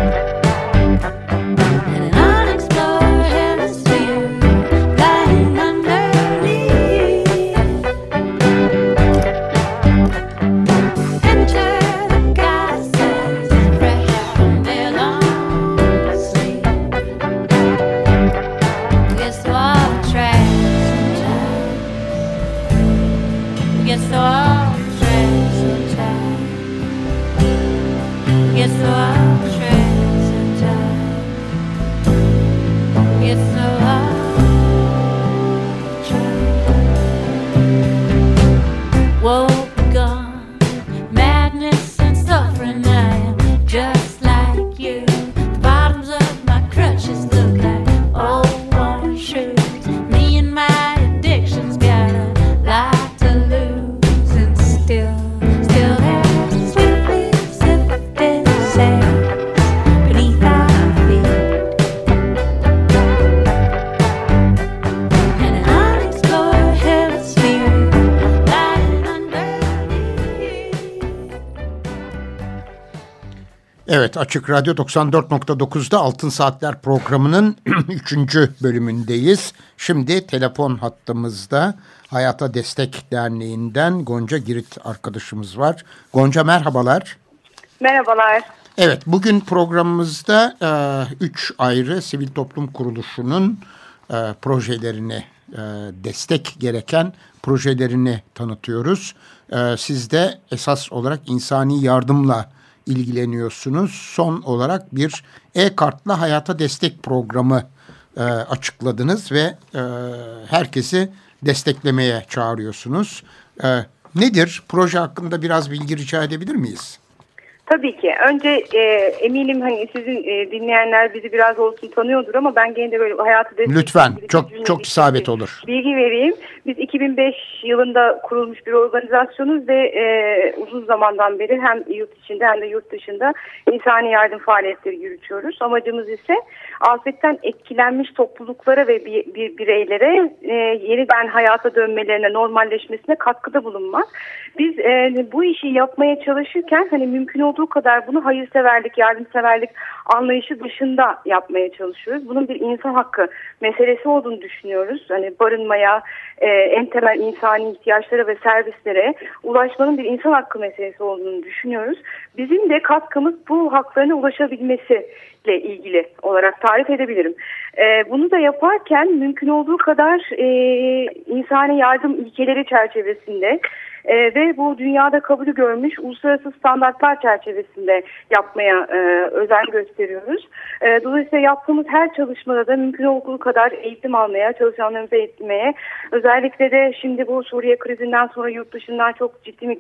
B: Evet, Açık Radyo 94.9'da Altın Saatler programının 3. bölümündeyiz. Şimdi telefon hattımızda Hayata Destek Derneği'nden Gonca Girit arkadaşımız var. Gonca, merhabalar.
F: Merhabalar.
B: Evet, bugün programımızda 3 ayrı sivil toplum kuruluşunun projelerini, destek gereken projelerini tanıtıyoruz. Siz de esas olarak insani yardımla ilgileniyorsunuz. Son olarak bir e-kartla hayata destek programı açıkladınız ve herkesi desteklemeye çağırıyorsunuz. Nedir? Proje hakkında biraz bilgi rica edebilir miyiz?
F: Tabii ki. Önce eminim hani sizin dinleyenler bizi biraz olsun tanıyordur ama ben gene de böyle hayatı destek...
B: Lütfen. Çok isabet olur.
F: Bilgi vereyim. Biz 2005 yılında kurulmuş bir organizasyonuz ve uzun zamandan beri hem yurt içinde hem de yurt dışında insani yardım faaliyetleri yürütüyoruz. Amacımız ise afetten etkilenmiş topluluklara ve bireylere yeniden hayata dönmelerine, normalleşmesine katkıda bulunmak. Biz bu işi yapmaya çalışırken hani mümkün olduğu kadar bunu hayırseverlik, yardımseverlik anlayışı dışında yapmaya çalışıyoruz. Bunun bir insan hakkı meselesi olduğunu düşünüyoruz. Hani barınmaya, en temel insani ihtiyaçlara ve servislere ulaşmanın bir insan hakkı meselesi olduğunu düşünüyoruz. Bizim de katkımız bu haklarına ulaşabilmesiyle ilgili olarak tarif edebilirim. Bunu da yaparken mümkün olduğu kadar insani yardım ilkeleri çerçevesinde ve bu dünyada kabul görmüş uluslararası standartlar çerçevesinde yapmaya özen gösteriyoruz. Dolayısıyla yaptığımız her çalışmada da mümkün olduğu kadar eğitim almaya, çalışanlarımızı eğitmeye, özellikle de şimdi bu Suriye krizinden sonra yurt dışından çok ciddi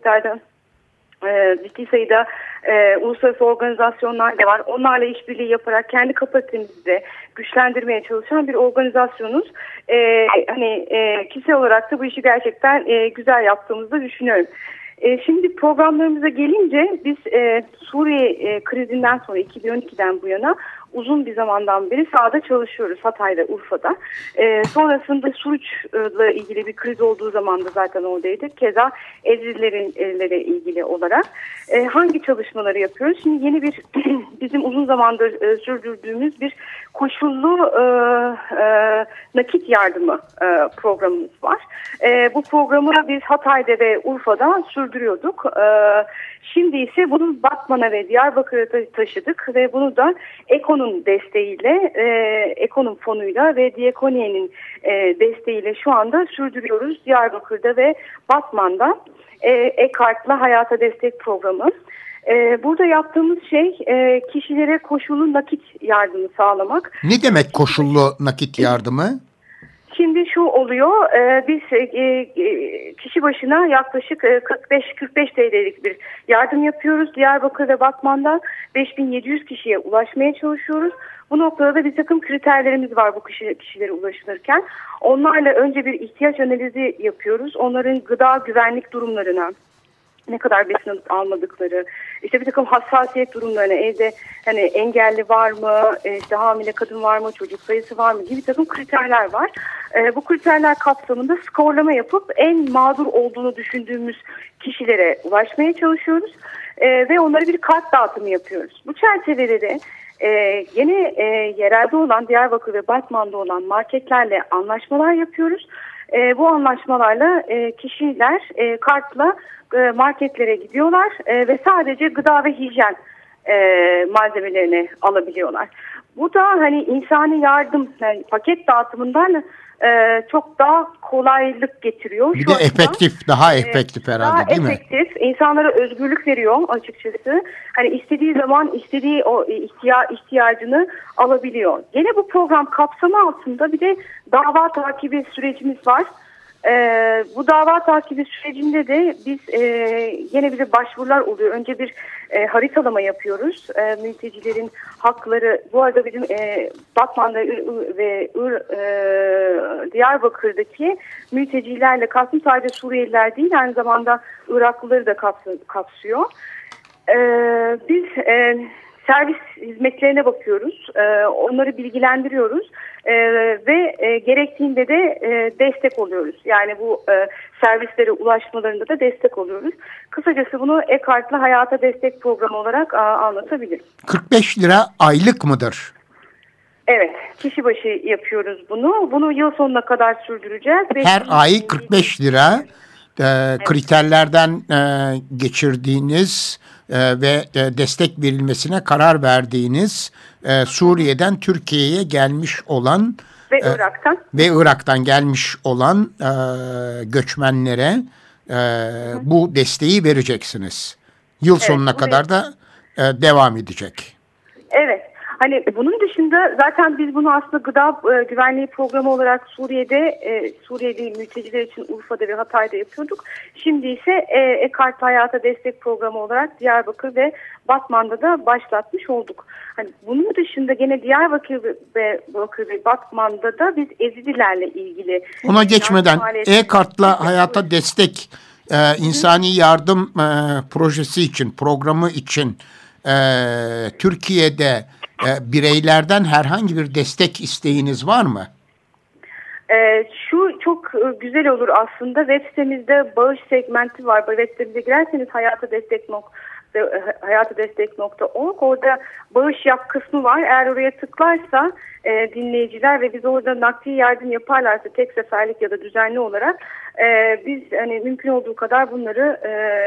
F: sayıda uluslararası organizasyonlar da var. Onlarla işbirliği yaparak kendi kapasitemizi de güçlendirmeye çalışan bir organizasyonuz. Kişisel olarak da bu işi gerçekten güzel yaptığımızı düşünüyorum. Şimdi programlarımıza gelince biz Suriye krizinden sonra 2012'den bu yana uzun bir zamandan beri sahada çalışıyoruz Hatay'da, Urfa'da. Sonrasında Suruç'la ilgili bir kriz olduğu zaman da zaten oradaydık. Keza Ezrilerle ilgili olarak. Hangi çalışmaları yapıyoruz? Şimdi yeni bir bizim uzun zamandır sürdürdüğümüz bir koşullu nakit yardımı programımız var. Bu programı biz Hatay'da ve Urfa'da sürdürüyorduk. Şimdi ise bunu Batman'a ve Diyarbakır'a taşıdık ve bunu da EKO'nun desteğiyle, EKO'nun fonuyla ve Diyakoniye'nin desteğiyle şu anda sürdürüyoruz Diyarbakır'da ve Batman'da e-kartla hayata destek programı. Burada yaptığımız şey kişilere koşullu nakit yardımı sağlamak.
B: Ne demek koşullu nakit yardımı?
F: Şimdi şu oluyor, biz kişi başına yaklaşık 45 TL'lik bir yardım yapıyoruz. Diyarbakır ve Batman'da 5700 kişiye ulaşmaya çalışıyoruz. Bu noktada da bir takım kriterlerimiz var bu kişilere ulaşılırken. Onlarla önce bir ihtiyaç analizi yapıyoruz. Onların gıda güvenlik durumlarına, ne kadar besin alıp almadıkları, işte bir takım hassasiyet durumlarına, evde hani engelli var mı, işte hamile kadın var mı, çocuk sayısı var mı gibi bir takım kriterler var. Bu kriterler kapsamında skorlama yapıp en mağdur olduğunu düşündüğümüz kişilere ulaşmaya çalışıyoruz ve onlara bir kart dağıtımı yapıyoruz. Bu çerçevede de yine yerelde olan Diyarbakır ve Batman'da olan marketlerle anlaşmalar yapıyoruz. Bu anlaşmalarla kişiler kartla marketlere gidiyorlar ve sadece gıda ve hijyen malzemelerini alabiliyorlar. Bu da hani insani yardım, yani paket dağıtımından çok daha kolaylık getiriyor.
B: Bir de daha efektif herhalde,
F: daha
B: değil mi?
F: Daha efektif. İnsanlara özgürlük veriyor açıkçası. Hani istediği zaman istediği o ihtiyacını alabiliyor. Gene bu program kapsamı altında bir de dava takibi sürecimiz var. Bu dava takibi sürecinde de biz yine bize başvurular oluyor. Önce bir haritalama yapıyoruz. Mültecilerin hakları, bu arada bizim Batman'da ve Diyarbakır'daki mültecilerle kastım sadece Suriyeliler değil, aynı zamanda Iraklıları da kapsıyor. Biz servis hizmetlerine bakıyoruz. Onları bilgilendiriyoruz. Ve gerektiğinde de destek oluyoruz. Yani bu servislere ulaşmalarında da destek oluyoruz. Kısacası bunu e-kartla hayata destek programı olarak anlatabilirim.
B: 45 lira aylık mıdır?
F: Evet, kişi başı yapıyoruz bunu. Bunu yıl sonuna kadar sürdüreceğiz.
B: Her ay 45 lira kriterlerden geçirdiğiniz ve destek verilmesine karar verdiğiniz Suriye'den Türkiye'ye gelmiş olan ve Irak'tan gelmiş olan göçmenlere bu desteği vereceksiniz. Yıl sonuna kadar da devam edecek.
F: Evet. Hani bunun dışında zaten biz bunu aslında gıda güvenliği programı olarak Suriyeli mülteciler için Urfa'da ve Hatay'da yapıyorduk. Şimdi ise e-kart hayata destek programı olarak Diyarbakır ve Batman'da da başlatmış olduk. Hani bunun dışında gene Diyarbakır ve Batman'da da biz Ezidilerle ilgili.
B: Ona geçmeden e-kartla hayata destek insani yardım projesi için, programı için Türkiye'de bireylerden herhangi bir destek isteğiniz var mı?
F: Şu çok güzel olur aslında. Web sitemizde bağış segmenti var. Web sitemize girerseniz hayatıdestek.org, orada bağış yap kısmı var. Eğer oraya tıklarsa dinleyiciler ve biz orada nakdi yardım yaparlarsa tek seferlik ya da düzenli olarak biz hani mümkün olduğu kadar bunları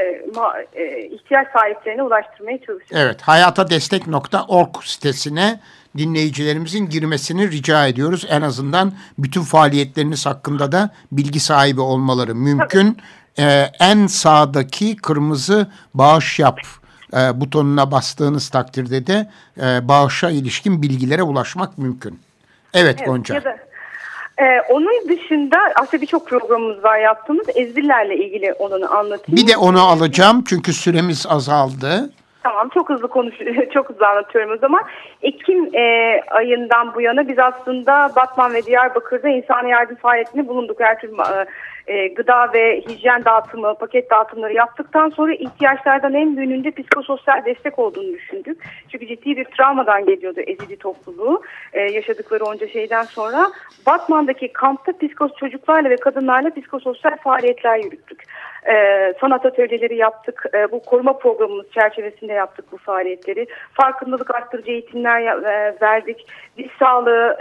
F: ihtiyaç sahiplerine ulaştırmaya çalışıyoruz.
B: Evet, hayatıdestek.org sitesine dinleyicilerimizin girmesini rica ediyoruz. En azından bütün faaliyetleriniz hakkında da bilgi sahibi olmaları mümkün. En sağdaki kırmızı bağış yap butonuna bastığınız takdirde de bağışa ilişkin bilgilere ulaşmak mümkün. Evet Gonca.
F: Ya da, onun dışında aslında birçok programımız var yaptığımız. Ezidilerle ilgili olanı anlatayım.
B: Bir de onu alacağım çünkü süremiz azaldı.
F: Tamam, çok hızlı çok hızlı anlatıyorum o zaman. Ekim ayından bu yana biz aslında Batman ve Diyarbakır'da insani yardım faaliyetinde bulunduk. Her türlü gıda ve hijyen dağıtımı, paket dağıtımları yaptıktan sonra ihtiyaçlardan en büyüğünde psikososyal destek olduğunu düşündük. Çünkü ciddi bir travmadan geliyordu Ezidi topluluğu. Yaşadıkları onca şeyden sonra Batman'daki kampta çocuklarla ve kadınlarla psikososyal faaliyetler yürüttük. Sanat atölyeleri yaptık. Bu koruma programımız çerçevesinde yaptık bu faaliyetleri. Farkındalık arttırıcı eğitimler verdik. Diş sağlığı,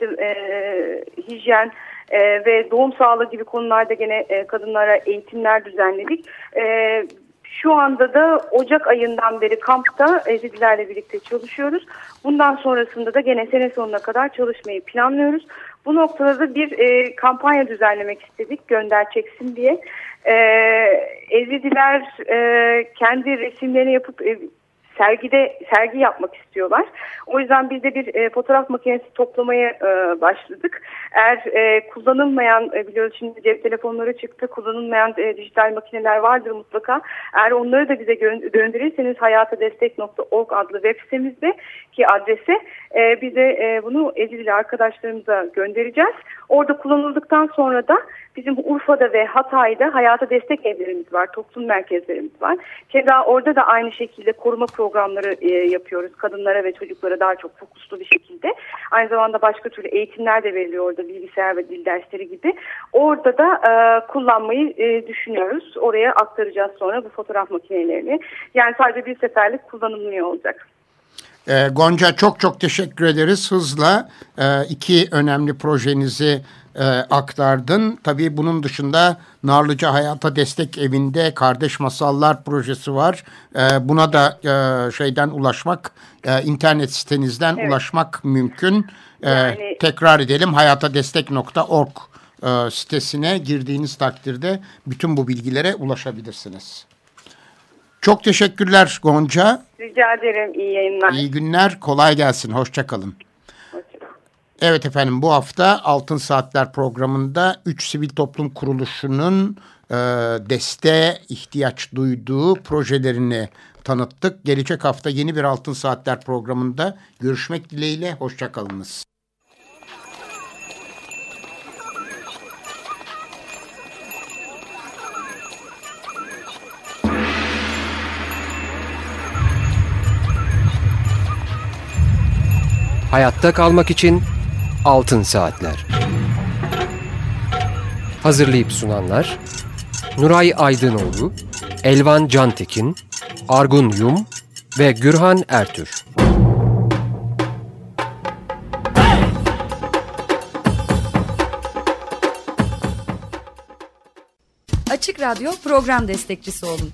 F: hijyen ve doğum sağlığı gibi konularda gene kadınlara eğitimler düzenledik. Şu anda da Ocak ayından beri kampta Ezidilerle birlikte çalışıyoruz. Bundan sonrasında da gene sene sonuna kadar çalışmayı planlıyoruz. Bu noktada da bir kampanya düzenlemek istedik, gönder çeksin diye. Ezidiler kendi resimlerini yapıp sergi yapmak istiyorlar. O yüzden biz de bir fotoğraf makinesi toplamaya başladık. Eğer kullanılmayan, biliyoruz şimdi cep telefonları çıktı, kullanılmayan dijital makineler vardır mutlaka. Eğer onları da bize gönderirseniz hayatıdestek.org adlı web sitemizde ki adrese biz de bunu Ezidili arkadaşlarımıza göndereceğiz. Orada kullanıldıktan sonra da bizim Urfa'da ve Hatay'da hayata destek evlerimiz var, toplum merkezlerimiz var. Keza orada da aynı şekilde koruma programları yapıyoruz. Kadınlara ve çocuklara daha çok fokuslu bir şekilde. Aynı zamanda başka türlü eğitimler de veriliyor orada, bilgisayar ve dil dersleri gibi. Orada da kullanmayı düşünüyoruz. Oraya aktaracağız sonra bu fotoğraf makinelerini. Yani sadece bir seferlik kullanılmıyor olacak.
B: Gonca çok teşekkür ederiz. Hızla iki önemli projenizi aktardın. Tabii bunun dışında Narlıca Hayata Destek Evi'nde Kardeş Masallar projesi var. Buna da şeyden ulaşmak, internet sitenizden ulaşmak mümkün. Yani, tekrar edelim, hayatadestek.org sitesine girdiğiniz takdirde bütün bu bilgilere ulaşabilirsiniz. Çok teşekkürler Gonca.
F: Rica ederim. İyi yayınlar.
B: İyi günler. Kolay gelsin. Hoşça kalın. Evet efendim, bu hafta Altın Saatler programında 3 sivil toplum kuruluşunun desteğe ihtiyaç duyduğu projelerini tanıttık. Gelecek hafta yeni bir Altın Saatler programında görüşmek dileğiyle. Hoşça kalınız.
A: Hayatta kalmak için Altın Saatler. Hazırlayıp sunanlar Nuray Aydınoğlu, Elvan Cantekin, Argun Yum ve Gürhan Ertür.
G: Açık Radyo program destekçisi olun.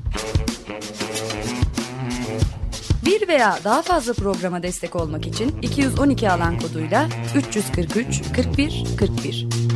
G: Bir veya daha fazla programa destek olmak için 212 alan koduyla 343 41 41.